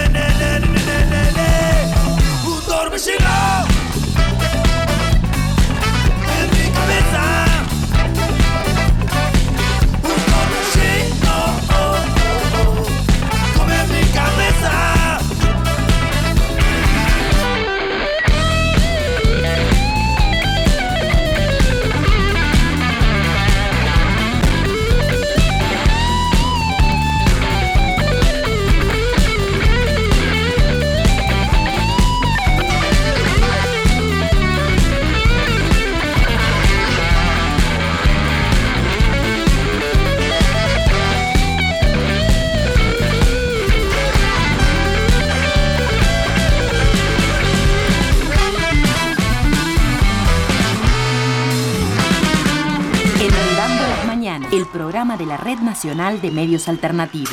Un torbellino en mi cabeza. Un torbellino come mi cabeza. el programa de la Red Nacional de Medios Alternativos.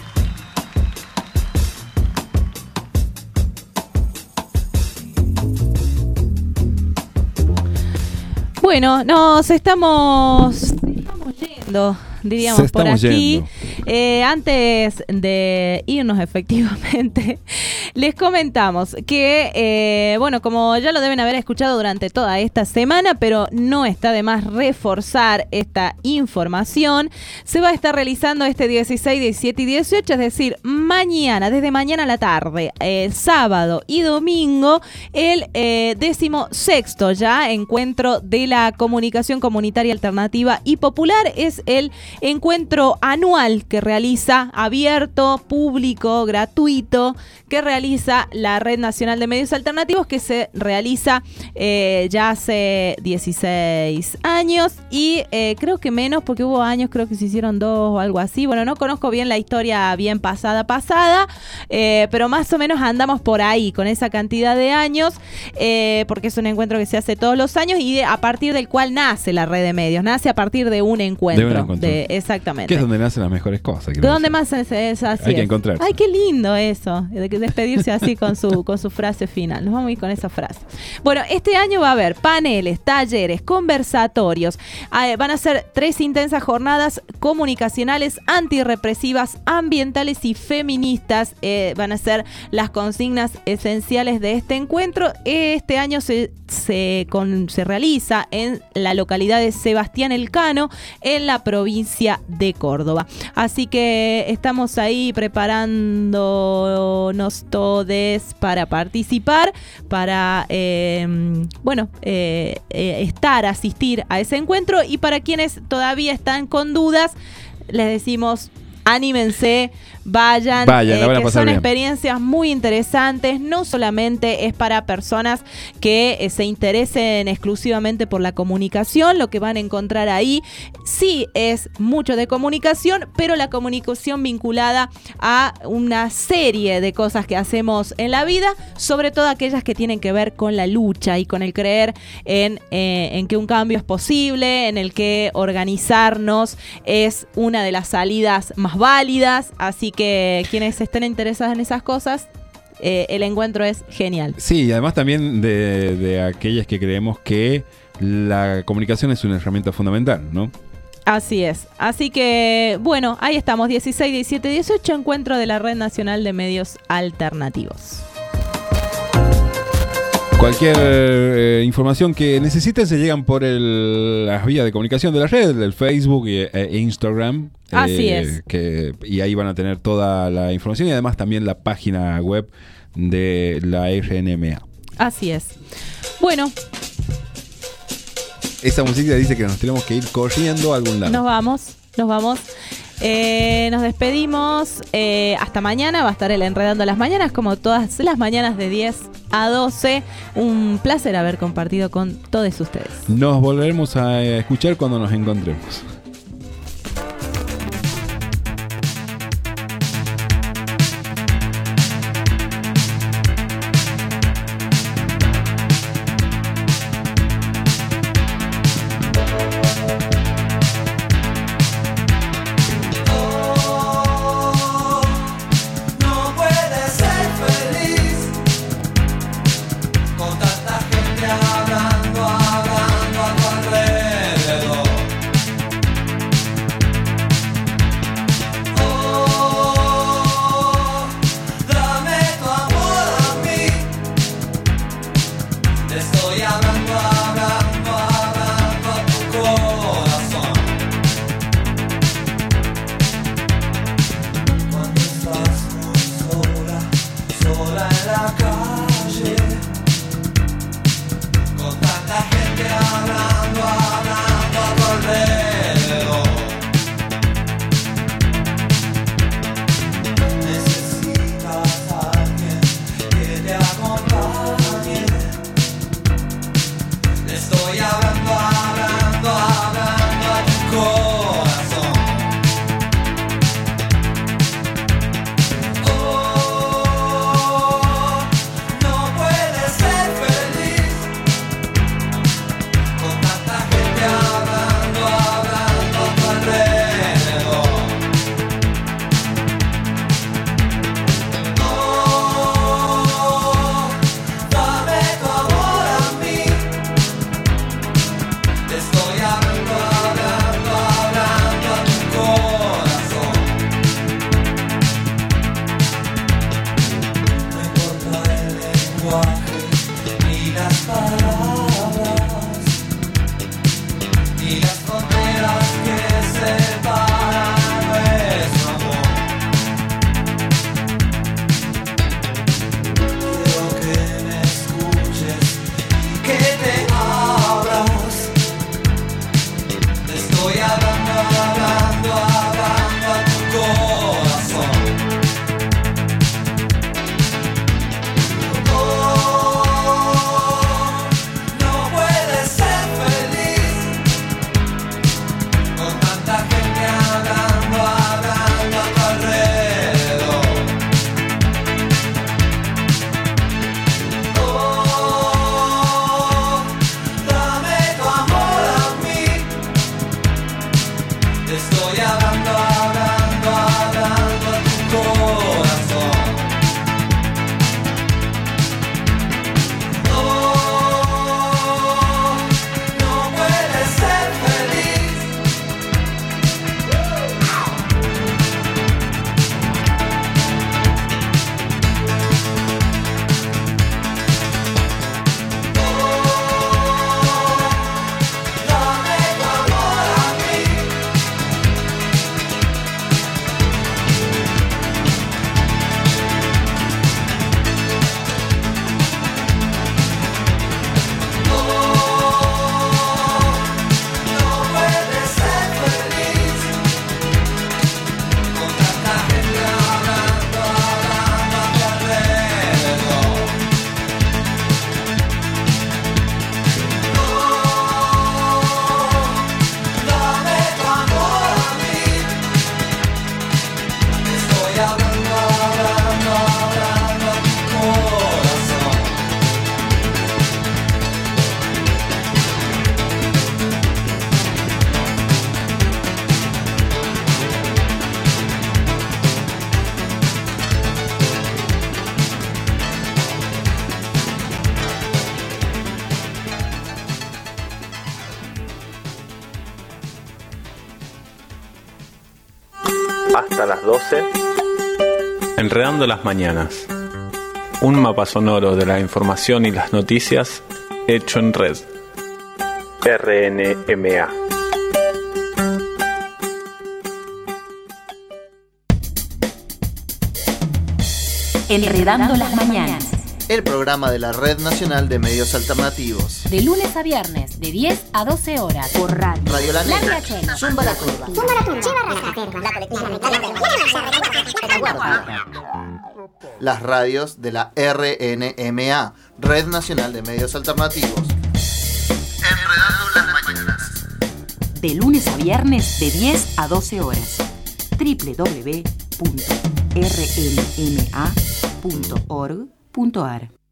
Bueno, nos estamos, estamos yendo, diríamos, por aquí. Eh, antes de irnos, efectivamente, les comentamos que, eh, bueno, como ya lo deben haber escuchado durante toda esta semana, pero no está de más reforzar esta información, se va a estar realizando este dieciséis, diecisiete y dieciocho, es decir, mañana, desde mañana a la tarde, el sábado y domingo, el eh, décimo sexto ya encuentro de la comunicación comunitaria alternativa y popular. Es el encuentro anual que realiza, abierto, público, gratuito, que realiza la Red Nacional de Medios Alternativos, que se realiza eh, ya hace dieciséis años y eh, creo que menos, porque hubo años, creo que se hicieron dos o algo así. Bueno, no conozco bien la historia bien pasada, pasada, eh, pero más o menos andamos por ahí con esa cantidad de años, eh, porque es un encuentro que se hace todos los años y de, a partir del cual nace la red de medios, nace a partir de un encuentro. De un encuentro. De, exactamente. Que es donde nacen las mejores cosas. De donde más es, es así. Hay que es. encontrarse. Ay, qué lindo eso, de que despedirse así con su, con su frase final. Nos vamos a ir con esa frase. Bueno, este año va a haber paneles, talleres, conversatorios. Eh, van a ser tres intensas jornadas comunicacionales, antirrepresivas, ambientales y feministas. Eh, van a ser las consignas esenciales de este encuentro. Este año se, se, con, se realiza en la localidad de Sebastián Elcano, en la provincia de Córdoba. Así que estamos ahí preparándonos todos para participar, para eh, bueno, eh, eh, estar, asistir a ese encuentro. Y para quienes todavía están con dudas, les decimos: anímense, vayan, vayan eh, que son bien. experiencias muy interesantes. No solamente es para personas que eh, se interesen exclusivamente por la comunicación, lo que van a encontrar ahí sí es mucho de comunicación, pero la comunicación vinculada a una serie de cosas que hacemos en la vida, sobre todo aquellas que tienen que ver con la lucha y con el creer en, eh, en que un cambio es posible, en el que organizarnos es una de las salidas más válidas. Así que quienes estén interesados en esas cosas, eh, el encuentro es genial. Sí, y además también de, de aquellas que creemos que la comunicación es una herramienta fundamental, ¿no? Así es. Así que, bueno, ahí estamos, dieciséis, diecisiete, dieciocho, encuentro de la Red Nacional de Medios Alternativos. Cualquier eh, información que necesiten se llegan por el, las vías de comunicación de la red, el Facebook e, e Instagram. Así eh, es. Que, y ahí van a tener toda la información y además también la página web de la R N M A. Así es. Bueno. Esa música dice que nos tenemos que ir corriendo a algún lado. Nos vamos, nos vamos. Eh, nos despedimos. Eh, hasta mañana. Va a estar el Enredando las Mañanas, como todas las mañanas de diez a doce. Un placer haber compartido con todos ustedes. Nos volveremos a escuchar cuando nos encontremos. Con tanta gente hablando, hablando a tu alrededor. hasta las doce. Enredando las mañanas. Un mapa sonoro de la información y las noticias hecho en red. R N M A. Enredando las mañanas. El programa de la Red Nacional de Medios Alternativos. De lunes a viernes, de diez a doce horas. Por radio. Radio La Negra. Negra. Zumba la Turba. Zumba la Turba. La colectiva. Las radios de la R N M A, Red Nacional de Medios Alternativos. Enredando las mañanas. De lunes a viernes, de diez a doce horas. doble u doble u doble u punto r n m a punto org punto a r